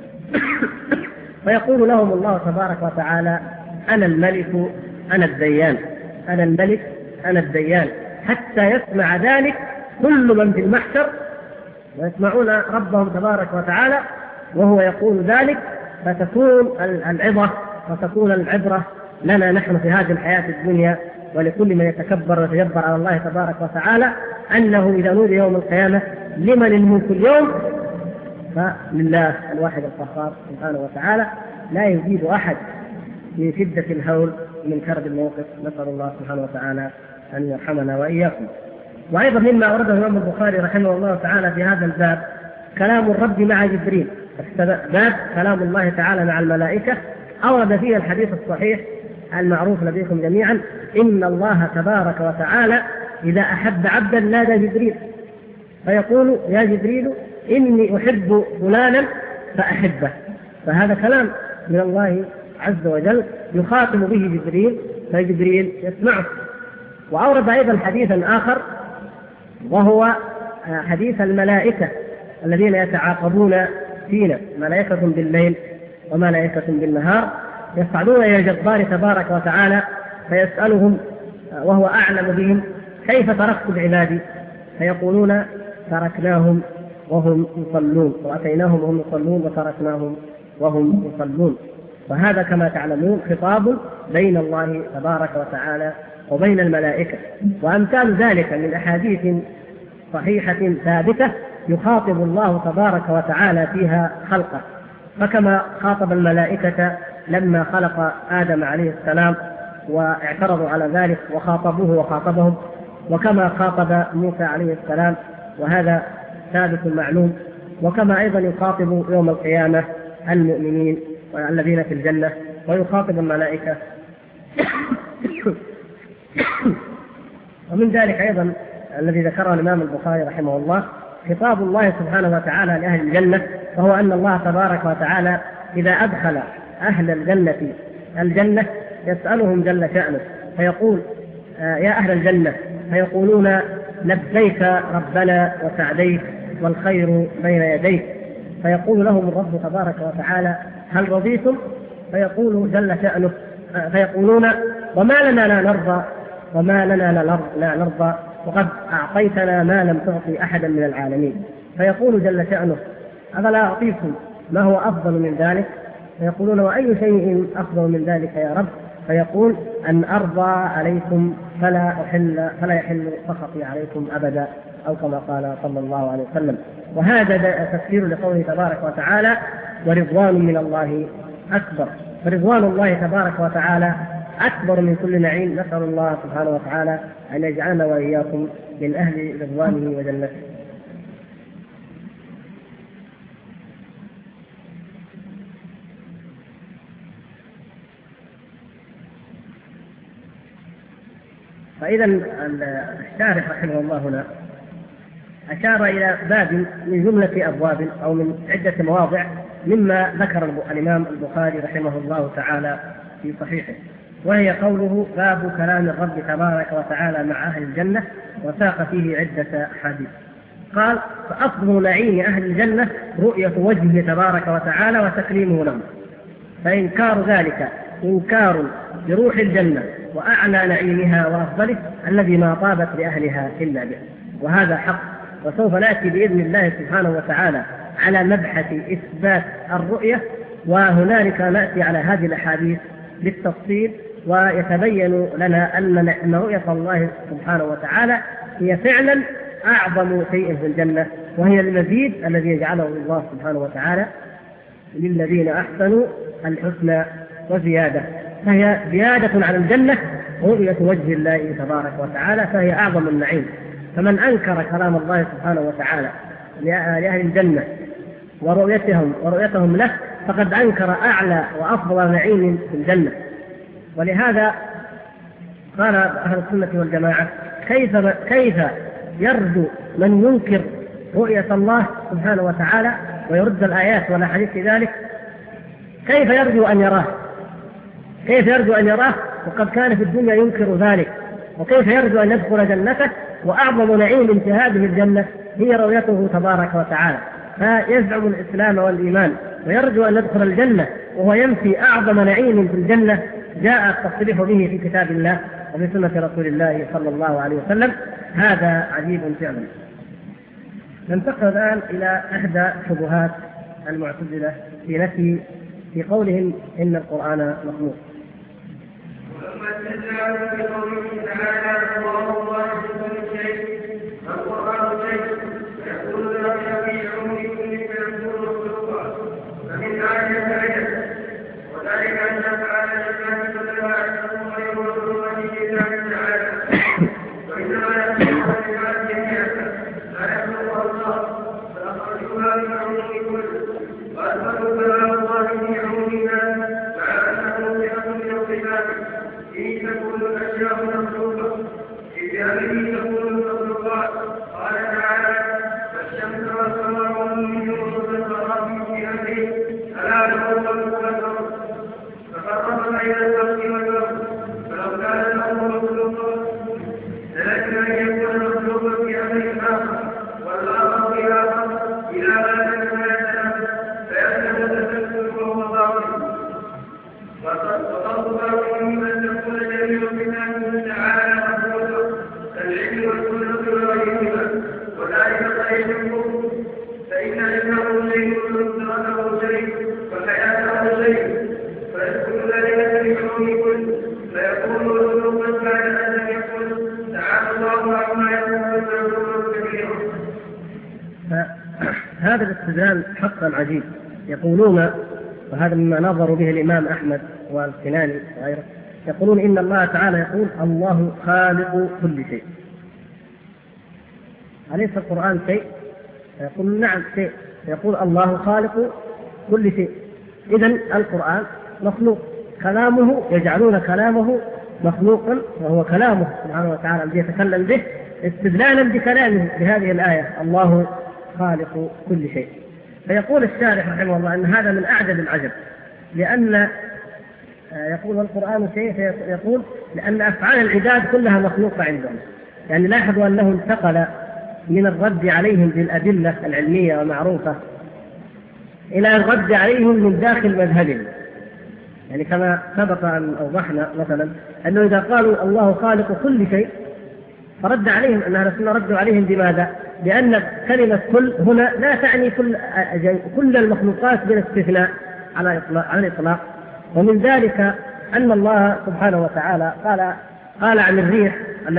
ويقول لهم الله تبارك وتعالى: أنا الملك أنا الديان، أنا الملك أنا الديان، حتى يسمع ذلك كل من في المحشر، ويسمعون ربهم تبارك وتعالى وهو يقول ذلك، فتكون العظة وتكون العبرة لنا نحن في هذه الحياة الدنيا ولكل من يتكبر ويتجبر على الله تبارك وتعالى، أنه إذا نودي يوم القيامة لمن الملك اليوم؟ فلله الواحد القهار سبحانه وتعالى، لا يزيد أحد في شدة الهول من كرب الموقف. نسأل الله سبحانه وتعالى أن يرحمنا وإياكم. وأيضا مما أورده الإمام البخاري رحمه الله تعالى في هذا الباب كلام الرب مع جبريل، باب كلام الله تعالى مع الملائكة، أورد فيه الحديث الصحيح المعروف لديكم جميعا: إن الله تبارك وتعالى إذا أحب عبدا نادى جبريل فيقول: يا جبريل إني أحب فلانا فأحبه. فهذا كلام من الله عز وجل يخاطب به جبريل، فجبريل يسمعه. وأورد أيضا حديثا آخر وهو حديث الملائكة الذين يتعاقبون فينا، ملائكة بالليل وملائكة بالنهار، يصعدون إلى الجبار تبارك وتعالى فيسألهم وهو أعلم بهم: كيف تركتم عبادي؟ فيقولون: تركناهم وهم يصلون، وأتيناهم وهم يصلون وتركناهم وهم يصلون. وهذا كما تعلمون خطاب بين الله تبارك وتعالى وبين الملائكة. وأمثال ذلك من أحاديث صحيحة ثابتة يخاطب الله تبارك وتعالى فيها خلقه، فكما خاطب الملائكة لما خلق آدم عليه السلام واعترضوا على ذلك وخاطبوه وخاطبهم، وكما خاطب موسى عليه السلام، وهذا ثابت معلوم. وكما أيضا يخاطب يوم القيامة المؤمنين والذين في الجنة، ويخاطب الملائكة. ومن ذلك أيضا الذي ذكره الإمام البخاري رحمه الله خطاب الله سبحانه وتعالى لأهل الجنة، وهو أن الله تبارك وتعالى إذا أدخل أهل الجنة الجنة يسألهم جل شأنه فيقول: يا أهل الجنة، فيقولون: لبيك ربنا وسعديك والخير بين يديك. فيقول لهم الرب تبارك وتعالى: هل رضيتم؟ فيقول جل شأنه فيقولون: وما لنا لا نرضى، وما لنا لا نرضى، وقد أعطيتنا ما لم تعطي أحدا من العالمين. فيقول جل شأنه: أفلا أعطيكم ما هو أفضل من ذلك؟ فيقولون: وأي شيء أفضل من ذلك يا رب؟ فيقول: أن أرضى عليكم فلا يحل سخطي عليكم أبدا، أو كما قال صلى الله عليه وسلم. وهذا تفسير لقوله تبارك وتعالى: ورضوان من الله أكبر. فرضوان الله تبارك وتعالى أكبر من كل نعيم. نسأل الله سبحانه وتعالى أن يجعلنا وإياكم من أهل رضوانه وجنته. فإذا الشارح رحمه الله هنا أشار إلى باب من جملة أبواب أو من عدة مواضع مما ذكر الإمام البخاري رحمه الله تعالى في صحيحه، وهي قوله: باب كلام الرب تبارك وتعالى مع أهل الجنة، وساق فيه عدة أحاديث. قال: فأفضل نعيم أهل الجنة رؤية وجهه تبارك وتعالى وتكريمه لهم، فإنكار ذلك إنكار لروح الجنة وأعلى نعيمها وأفضله الذي ما طابت لأهلها إلا به. وهذا حق، وسوف نأتي بإذن الله سبحانه وتعالى على مبحث إثبات الرؤية، وهنالك نأتي على هذه الأحاديث بالتفصيل، ويتبين لنا أن رؤية الله سبحانه وتعالى هي فعلا أعظم شيء في الجنة، وهي المزيد الذي يجعله الله سبحانه وتعالى للذين أحسنوا الحسنى وزيادة، فهي زيادة على الجنة رؤية وجه الله تبارك وتعالى، فهي أعظم النعيم. فمن أنكر كلام الله سبحانه وتعالى لأهل الجنة ورؤيتهم له فقد أنكر أعلى وأفضل نعيم في الجنة. ولهذا قال أهل السنة والجماعة: كيف يرجو من ينكر رؤية الله سبحانه وتعالى ويرد الآيات والأحاديث في ذلك، كيف يرجو أن يراه وقد كان في الدنيا ينكر ذلك؟ وكيف يرجو أن يدخل جنته وأعظم نعيم في هذه الجنة هي رؤيته تبارك وتعالى؟ فيزعم الإسلام والإيمان ويرجو أن يدخل الجنة وهو ينفي أعظم نعيم في الجنة جاء التصريح به في كتاب الله وفي سنة رسول الله صلى الله عليه وسلم. هذا عجيب فعلا. ننتقل الآن إلى إحدى شبهات المعتزلة في قولهم إن القرآن مخلوق. هذا الاستدلال حقا عجيب. يقولون، وهذا مما نظروا به الإمام أحمد والكناني وغيره، يقولون إن الله تعالى يقول: الله خالق كل شيء. أليس القرآن شيء؟ يقول: نعم شيء. يقول: الله خالق كل شيء. إذن القرآن مخلوق، كلامه يجعلون كلامه مخلوقا وهو كلامه سبحانه وتعالى الذي يتكلم به استدلالا بكلامه بهذه الآية: الله خالق كل شيء. فيقول الشارح رحمه الله أن هذا من أعجب العجب، لأن يقول القرآن شيء، يقول لأن أفعال العباد كلها مخلوقة عندهم. يعني لاحظوا أنه انتقل من الرد عليهم بالأدلة العلمية ومعروفة إلى الرد عليهم من داخل مذهبهم. يعني كما سبق أن أوضحنا مثلا أنه إذا قالوا الله خالق كل شيء فرد عليهم أن أهل السنة ردوا عليهم بماذا؟ لأن كلمة كل هنا لا تعني كل المخلوقات بالاستثناء على الإطلاق. ومن ذلك أن الله سبحانه وتعالى قال عن الريح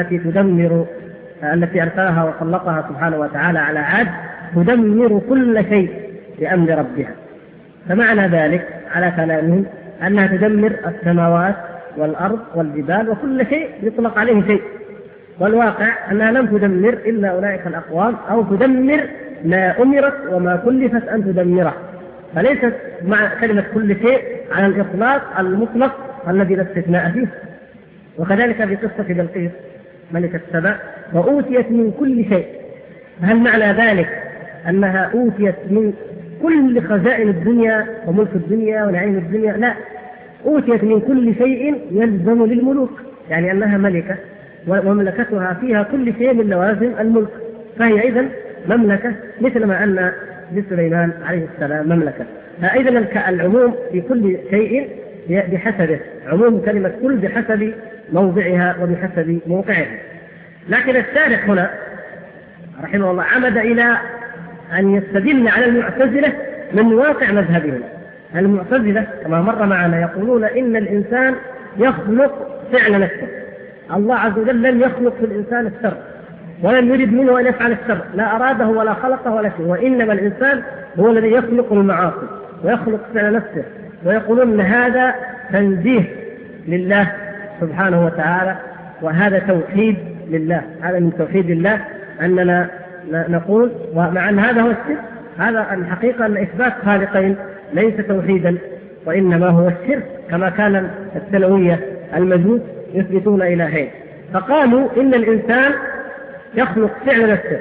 التي أرسلها وخلقها سبحانه وتعالى على عاد: تدمر كل شيء بأمر ربها. فمعنى ذلك على كلامهم أنها تدمر السماوات والأرض والجبال وكل شيء يطلق عليه شيء، والواقع أنها لم تدمر إلا أولئك الأقوام، أو تدمر ما أمرت وما كلفت أن تدمره. فليست مع كلمة كل شيء على الإطلاق المطلق الذي لا استثناء فيه. وكذلك في قصة بلقيس ملكة سبأ: وأوتيت من كل شيء. هل معنى ذلك أنها أوتيت من كل خزائن الدنيا وملك الدنيا ونعيم الدنيا؟ لا، أوتيت من كل شيء يلزم للملوك، يعني أنها ملكة ومملكتها فيها كل شيء من لوازم الملك، فهي إذن مملكة مثل ما أن لسليمان عليه السلام مملكة. فإذن العموم في كل شيء بحسبه، عموم كلمة كل بحسب موضعها وبحسب موقعها. لكن الشارح هنا رحمه الله عمد إلى أن يستدل على المعتزلة من واقع مذهبهم. المعتزلة كما مر معنا يقولون إن الإنسان يخلق فعل نفسه، الله عز وجل لم يخلق في الإنسان الشر ولم يرد منه أن يفعل الشر، لا أراده ولا خلقه ولا شيء، وإنما الإنسان هو الذي يخلق المعاصي ويخلق فعل نفسه، ويقولون أن هذا تنزيه لله سبحانه وتعالى، وهذا توحيد لله، هذا من توحيد الله أننا نقول. ومع أن هذا هو الشرك، هذا الحقيقة أن إثبات خالقين ليس توحيدا وإنما هو الشرك، كما كان السلوية المجوس يثبتون إلهين. فقالوا إن الإنسان يخلق فعل نفسه،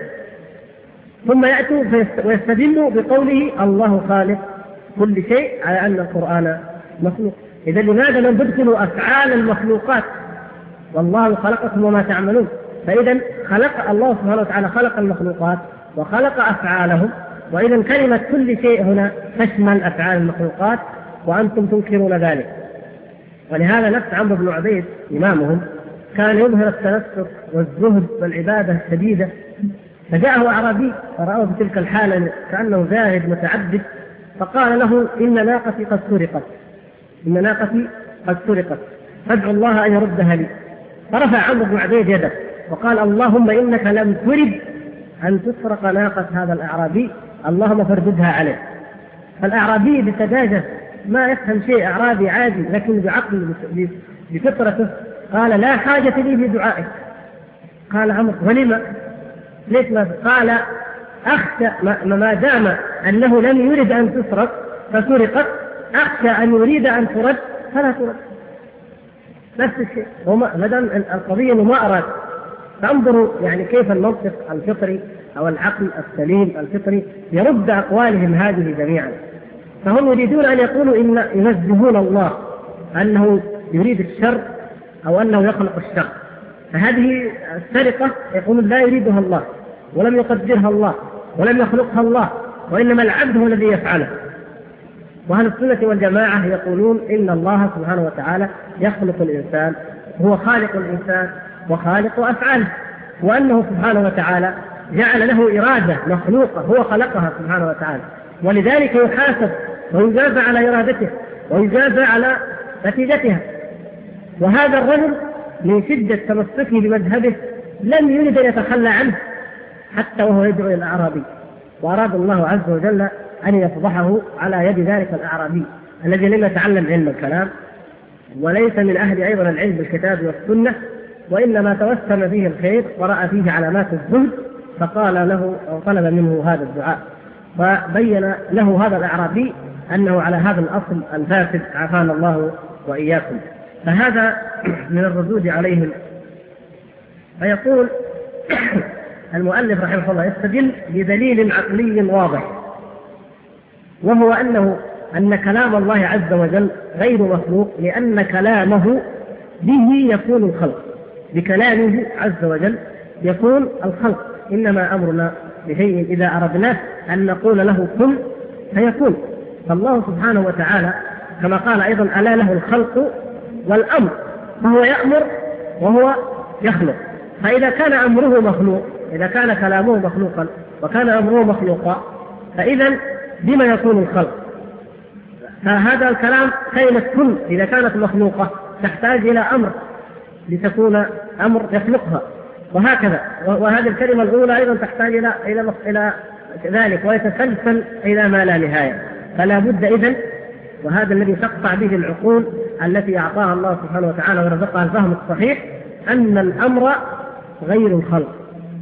ثم يأتوا ويستدلوا بقوله الله خالق كل شيء على أن القرآن مخلوق. إذا لماذا لم تدخلوا أفعال المخلوقات؟ والله خلقكم وما تعملون. فإذا خلق الله سبحانه وتعالى خلق المخلوقات وخلق أفعالهم، وإذا كلمة كل شيء هنا تشمل أفعال المخلوقات، وأنتم تنكرون ذلك. ولهذا نفس عمرو بن عبيد إمامهم كان يظهر التنسك والزهد والعبادة الشديدة، فجاءه أعرابي فرآه بتلك الحالة كأنه زاهد متعبد، فقال له إن ناقتي قد سرقت، إن ناقتي قد سرقت، فادعو الله أن يردها لي. فرفع عمرو بن عبيد يده وقال اللهم إنك لم ترد أن تسرق ناقة هذا الأعرابي، اللهم فارددها عليه. فالأعرابي بسذاجة ما يفهم شيء، أعرابي عادي لكن بعقل بفطرته قال لا حاجة لي في دعائك. قال عمرو ولما؟ ليش ما؟ قال أخشى ما دام أنه لم يرد أن تسرق فسرقت، أخشى أن يريد أن ترد فلا ترد. نفس الشيء، مدام القضية ما أراد. فانظروا يعني كيف المنطق الفطري أو العقل السليم الفطري يرد أقوالهم هذه جميعا. فهم يريدون أن يقولوا إن ينزهون الله أنه يريد الشر أو أنه يخلق الشر، فهذه السرقة يقولون لا يريدها الله ولم يقدرها الله ولم يخلقها الله، وإنما العبد هو الذي يفعله. وأهل السنة والجماعة يقولون إن الله سبحانه وتعالى يخلق الإنسان، هو خالق الإنسان وخالق أفعاله، وأنه سبحانه وتعالى جعل له إرادة مخلوقة هو خلقها سبحانه وتعالى، ولذلك يحاسب ويجازى على إرادته ويجازى على نتيجتها. وهذا الرجل من شدة تمسكه بمذهبه لم يريد أن يتخلى عنه حتى وهو يدعو إلى الأعرابي، وأراد الله عز وجل أن يفضحه على يد ذلك الأعرابي الذي لم يتعلم علم الكلام وليس من أهل أيضا العلم بالكتاب والسنة، وإنما توسم فيه الخير ورأى فيه علامات الزهد، فقال له أو طلب منه هذا الدعاء، فبين له هذا الأعرابي أنه على هذا الأصل الفاسد عافانا الله وإياكم. فهذا من الردود عليهم. فيقول المؤلف رحمه الله يستدل بدليل عقلي واضح، وهو أن كلام الله عز وجل غير مخلوق، لأن كلامه به يكون الخلق، بكلامه عز وجل يكون الخلق. إنما أمرنا بشيء إذا أردناه أن نقول له كن فيكون. فالله سبحانه وتعالى كما قال أيضا ألا له الخلق والأمر، فهو يأمر وهو يخلق. فإذا كان أمره مخلوق، إذا كان كلامه مخلوقا وكان أمره مخلوقا، فإذا بما يكون الخلق؟ فهذا الكلام كلمة كن إذا كانت مخلوقة تحتاج إلى أمر لتكون أمر يخلقها، وهكذا. وهذه الكلمة الأولى أيضا تحتاج إلى ذلك، ويتسلسل إلى ما لا نهاية. فلا بد إذن، وهذا الذي تقطع به العقول التي أعطاها الله سبحانه وتعالى ورزقها الفهم الصحيح، أن الأمر غير الخلق.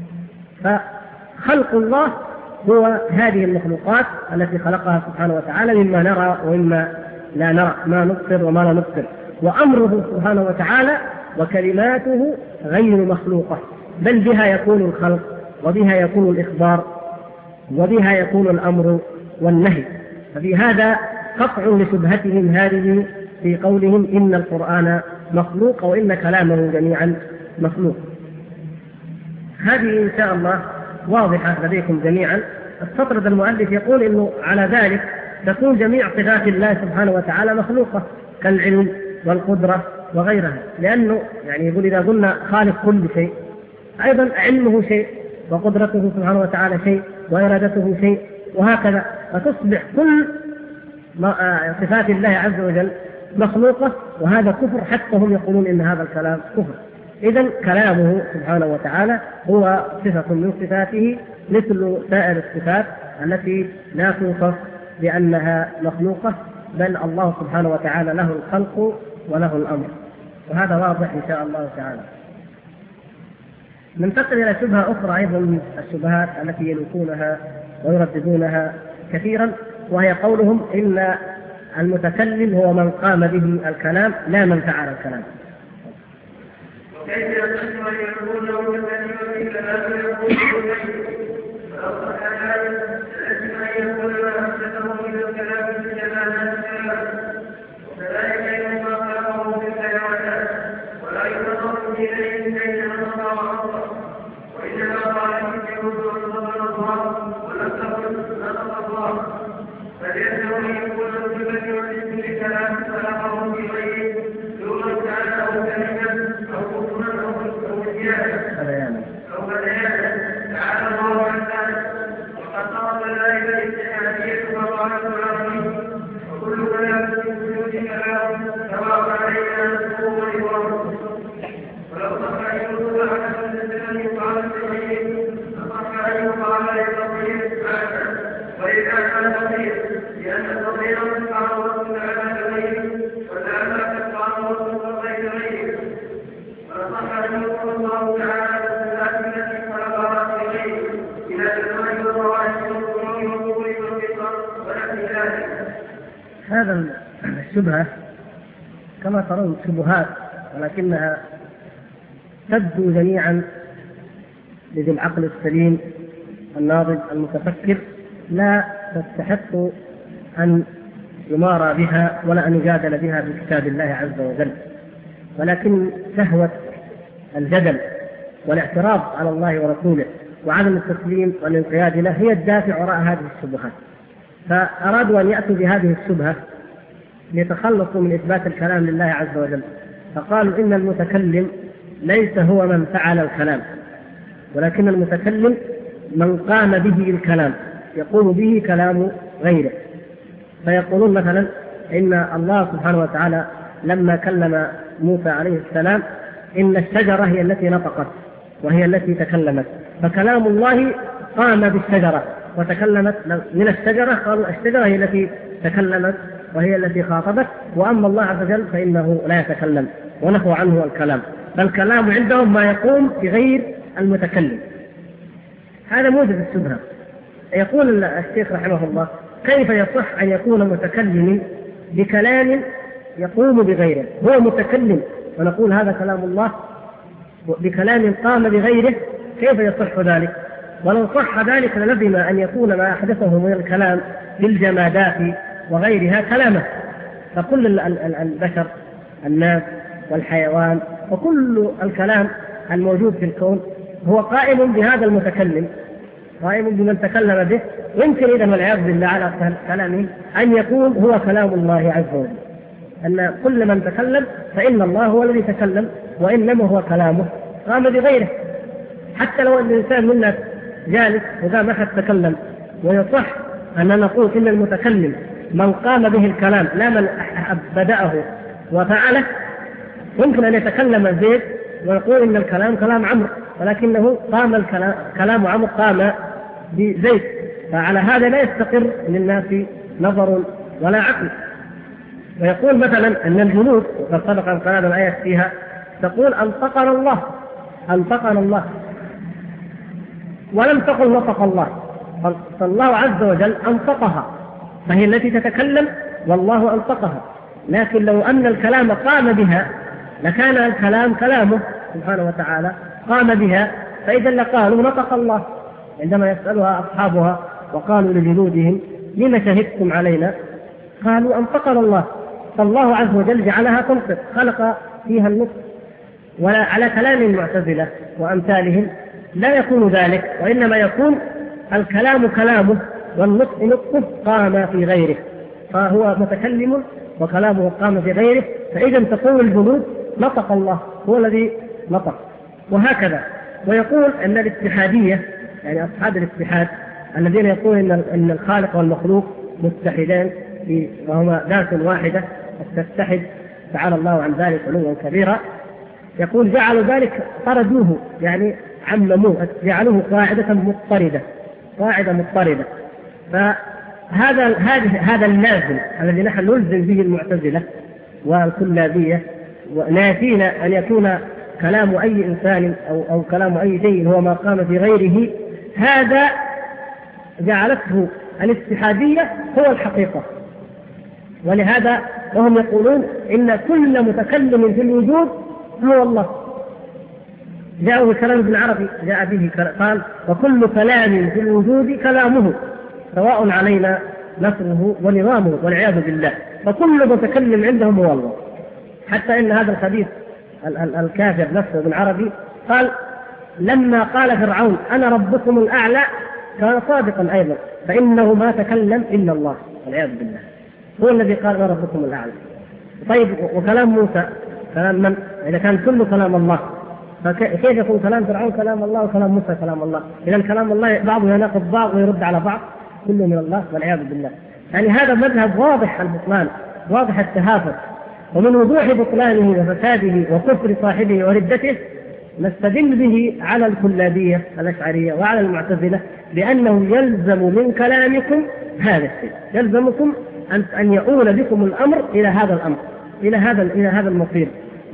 فخلق الله هو هذه المخلوقات التي خلقها سبحانه وتعالى مما نرى ومما لا نرى، ما نبصر وما لا نبصر. وأمره سبحانه وتعالى وكلماته غير مخلوقة، بل بها يكون الخلق وبها يكون الإخبار وبها يكون الأمر والنهي. ففي هذا قطع لشبهتهم هذه في قولهم إن القرآن مخلوق أو إن كلامه جميعا مخلوق. هذه إن شاء الله واضحة لديكم جميعا. استطرد المؤلف يقول إنه على ذلك تكون جميع صفات الله سبحانه وتعالى مخلوقة كالعلم والقدرة وغيرها، لأنه يعني يقول إذا قلنا خالق كل شيء أيضا علمه شيء وقدرته سبحانه وتعالى شيء وإرادته شيء وهكذا، فتصبح كل صفات الله عز وجل مخلوقة، وهذا كفر حتى هم يقولون إن هذا الكلام كفر. إذن كلامه سبحانه وتعالى هو صفة من صفاته مثل سائر الصفات التي لا توصف بأنها مخلوقة، بل الله سبحانه وتعالى له الخلق وله الأمر، وهذا واضح إن شاء الله تعالى. ننتقل إلى شبهة أخرى أيضا من الشبهات التي يلوكونها ويرددونها كثيرا، وهي قولهم إن المتكلم هو من قام به الكلام لا من فعل الكلام. وكيف يصح أن يكون له الكلمة في كلام يقول فأصبح هذا لازم أن يكون ما أحدثه من الكلام في جمال الكلام، وكذلك يوم خلقه في الحيوانات ولا ينظر إليه بين الله وعصره، وإنما قال يمكن أن نظر الله ولم تقل نظر الله، فلأنه يكون الصفة والاسم لكلام خلقه بغيره دون كان أو كلمة أو كفرا أو زيادة أو بيانا، تعالى الله عن ذلك. وقد طلب ذلك الاتحادية وقالت العربي وكل كلام من وجود كلام سواء علينا نسبه ويوارثه، ولو صح أن يقول أحد الذين يقال بغيره فصح أن يقال للتطهير معنى، وإذا كان تطهير لأن التطهير تتعرض على غيره والأعمال تتعرض غير غيره، فصح أن يقول الله تعالى بالصفات التي خلقها بغيره إلى جمال الروائح والقرون والقبور والفطر ونحو ذلك. هذا الشبهة كما ترون شبهات، ولكنها تبدو جميعا لذي العقل السليم الناضج المتفكر، لا تستحق أن يمارى بها ولا أن يجادل بها في كتاب الله عز وجل، ولكن شهوة الجدل والاعتراض على الله ورسوله وعدم التسليم والانقياد له هي الدافع وراء هذه الشبهات. فأرادوا أن يأتوا بهذه الشبهة ليتخلصوا من إثبات الكلام لله عز وجل، فقالوا إن المتكلم ليس هو من فعل الكلام، ولكن المتكلم من قام به الكلام، يقوم به كلام غيره. فيقولون مثلا إن الله سبحانه وتعالى لما كلم موسى عليه السلام إن الشجرة هي التي نطقت وهي التي تكلمت، فكلام الله قام بالشجرة وتكلمت من الشجرة، قالوا الشجرة هي التي تكلمت وهي التي خاطبت، وأما الله عز وجل فإنه لا يتكلم ونحو عنه الكلام، فالكلام عندهم ما يقوم بغير المتكلم. هذا موجب الشبهة. يقول الشيخ رحمه الله كيف يصح أن يكون متكلم بكلام يقوم بغيره؟ هو متكلم ونقول هذا كلام الله بكلام قام بغيره، كيف يصح ذلك؟ ولو صح ذلك للزم أن يكون ما أحدثه من الكلام بالجمادات وغيرها كلامه، فكل البشر الناس والحيوان وكل الكلام الموجود في الكون هو قائم بهذا المتكلم، قائم بمن تكلم به. يمكن إذا والعياذ بالله على كلامه أن يكون هو كلام الله عز وجل، أن كل من تكلم فإن الله هو الذي تكلم وإنما هو كلامه قام بغيره. حتى لو أن الإنسان منا جالس وذا ما حد تكلم، ويصح أن نقول إن المتكلم من قام به الكلام لا من بدأه وفعله. يمكن أن يتكلم زيد ويقول إن الكلام كلام عمرو، ولكنه قام كلام عمرو قام بزيد، فعلى هذا لا يستقر للناس نظر ولا عقل. ويقول مثلا أن الجنود، وقد سبق أن قرأنا الآية فيها، تقول أنطقنا الله، أنطقنا الله، ولم تقل نطق الله، فالله عز وجل أنطقها، فهي التي تتكلم والله أنطقها. لكن لو أن الكلام قام بها لكان الكلام كلامه سبحانه وتعالى قام بها، فإذا لقالوا نطق الله. عندما يسألها أصحابها وقالوا لجنودهم لما شهدتم علينا؟ قالوا أنطقنا الله. فالله عز وجل جعلها تنطق، خلق فيها النطق. وعلى كلام المعتزلة وأمثالهم لا يكون ذلك، وإنما يكون الكلام كلامه والنطق نطقه قام في غيره، فهو متكلم وكلامه قام في غيره. فإذا تقول الجنود نطق الله، هو الذي نطق، وهكذا. ويقول أن الاتحادية، يعني أصحاب الاتحاد الذين يقولون أن الخالق والمخلوق متحدان وهما ذات واحدة تتحد تعالى الله عن ذلك علوا كبيرا، يقول جعلوا ذلك طردوه، يعني عمموه، جعلوه قاعدة مضطردة. فهذا اللازم الذي نحن نلزم به المعتزلة والكلابية، ونافين أن يكون كلام أي إنسان أو كلام أي شيء هو ما قام في غيره، هذا جعلته الاتحادية هو الحقيقة. ولهذا وهم يقولون إن كل متكلم في الوجود هو الله. جاءوا بكلام ابن عربي جاء به قال: وكل كلام في الوجود كلامه سواء علينا نصره ونظامه والعياذ بالله. فكل متكلم عندهم هو الله. حتى إن هذا الخبيث الكافر نفسه ابن عربي قال: لما قال فرعون أنا ربكم الأعلى كان صادقا أيضا، فإنه ما تكلم إلا الله والعياذ بالله، هو الذي قال أنا ربكم الأعلى. طيب وكلام موسى كلام من؟ إذا كان كله كلام الله، فكيف يكون كلام فرعون كلام الله وكلام موسى كلام الله؟ إذا كلام الله بعضه يناقض بعض ويرد على بعض، كله من الله والعياذ بالله. يعني هذا مذهب واضح البطلان، واضح التهافت. ومن وضوح بطلانه وفساده وكفر صاحبه وردته نستدل به على الكلابية الأشعرية وعلى المعتزلة بأنه يلزم من كلامكم هذا الشيء، يلزمكم أن يؤول بكم الأمر إلى هذا الأمر، إلى هذا المصير،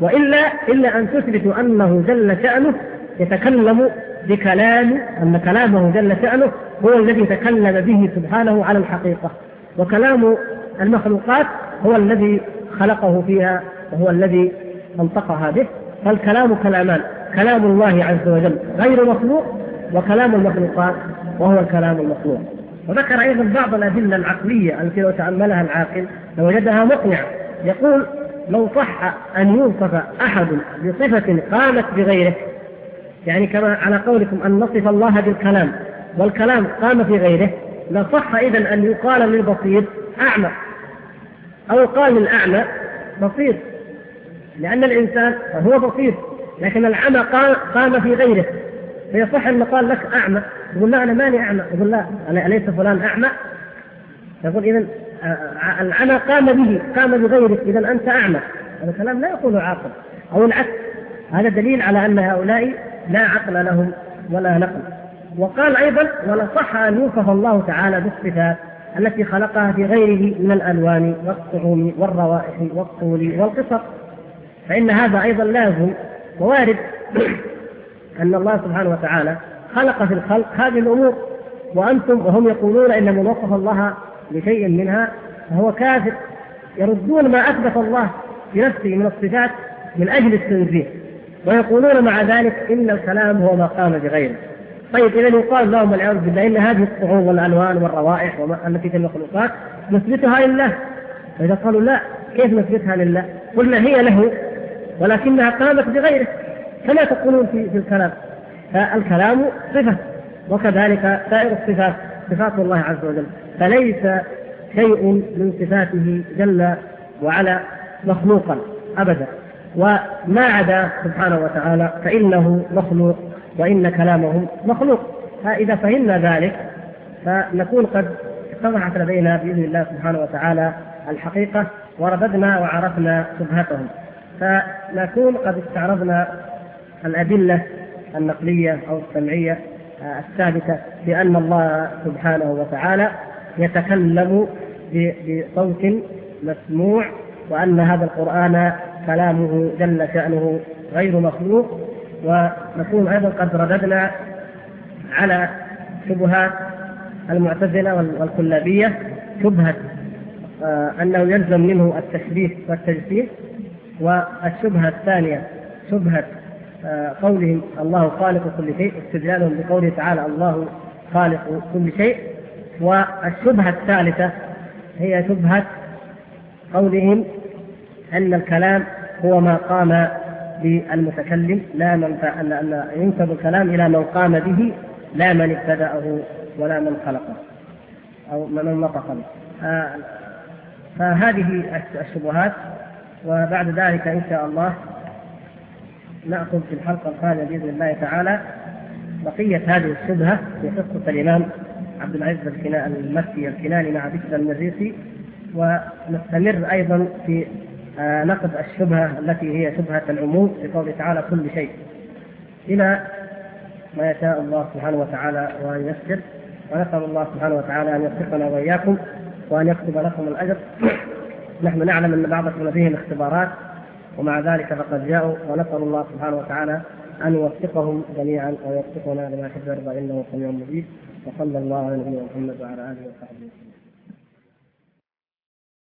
إلا أن تثبتوا أنه جل شأنه يتكلم بكلام، أن كلامه جل شأنه هو الذي تكلم به سبحانه على الحقيقة، وكلام المخلوقات هو الذي خلقه فيها وهو الذي انطقها به. فالكلام كلامان: كلام الله عز وجل غير مخلوق، وكلام المخلوقات وهو الكلام المخلوق. وذكر أيضا بعض الأدلة العقلية التي لو تأملها العاقل لوجدها مقنعة. يقول: لو صح أن يوصف أحد بصفة قامت بغيره، يعني كما على قولكم أن نصف الله بالكلام والكلام قام في غيره، لصح إذن أن يقال للبصير أعمى، أو قال للأعمى بصير، لأن الإنسان هو بصير لكن العمى قام في غيره، فيصح أن قال لك أعمى، يقول لا أنا ماني أعمى، يقول لا أليس فلان أعمى؟ يقول إذن العمى قام بغيره، إذن أنت أعمى. هذا الكلام لا يقول عاقل، أو العكس. هذا دليل على أن هؤلاء لا عقل لهم ولا نقل. وقال أيضا: ولا صح أن يوصف الله تعالى بالصفات التي خلقها في غيره من الألوان والطعوم والروائح والطول والقصر، فإن هذا أيضا لازم ووارد أن الله سبحانه وتعالى خلق في الخلق هذه الأمور، وهم يقولون إن من وصف الله بشيء منها فهو كافر، يردون ما أثبت الله بنفسه من الصفات من أجل التنزيه، ويقولون مع ذلك إن الكلام هو ما قام بغيره. طيب إذا يقال لهم والعياذ بالله إن هذه الطعوم والألوان والروائح التي في المخلوقات نثبتها لله، فإذا قالوا لا كيف نثبتها لله؟ قلنا هي له ولكنها قامت بغيره، كما تقولون في الكلام. فالكلام صفة، وكذلك سائر الصفات صفات الله عز وجل، فليس شيء من صفاته جل وعلا مخلوقا أبدا، وما عدا سبحانه وتعالى فإنه مخلوق، وإن كلامهم مخلوق. فإذا فهمنا ذلك فنكون قد اتضحت لدينا بإذن الله سبحانه وتعالى الحقيقة، ورددنا وعرفنا شبهتهم، فنكون قد استعرضنا الأدلة النقلية أو السمعية الثابتة بأن الله سبحانه وتعالى يتكلم بصوت مسموع، وأن هذا القرآن كلامه جل شأنه غير مخلوق. ونكون أيضا قد رددنا على شبهات المعتزلة والكلابية، شبهة أنه يلزم منه التشبيه والتجسيم، والشبهة الثانية شبهة قولهم الله خالق كل شيء، استدلالهم بقوله تعالى الله خالق كل شيء. والشبهة الثالثة هي شبهة قولهم أن الكلام هو ما قام بالمتكلم، لا أن ينسب الكلام إلى من قام به لا من ابتدأه ولا من خلقه أو من نطق به. فهذه الشبهات. وبعد ذلك إن شاء الله نأخذ في الحلقة القادمة بإذن الله تعالى بقية هذه الشبهة في قصة الإمام عبد العزيز المكي الكناني مع بشر المريسي، ونستمر أيضا في نقد الشبهة التي هي شبهة العموم بقوله تعالى كل شيء، إلى ما يشاء الله سبحانه وتعالى وأن ييسر. ونسأل الله سبحانه وتعالى أن يوفقنا وإياكم وأن يكتب لكم الأجر. نحن نعلم أن بعضكم لديهم اختبارات ومع ذلك فقد جاءوا، ونسأل الله سبحانه وتعالى أن يوفقهم جميعا ويوفقنا لما يحب ويرضى إنه سميع مجيب. وصلى الله على نبينا محمد وعلى آله وصحبه وسلم.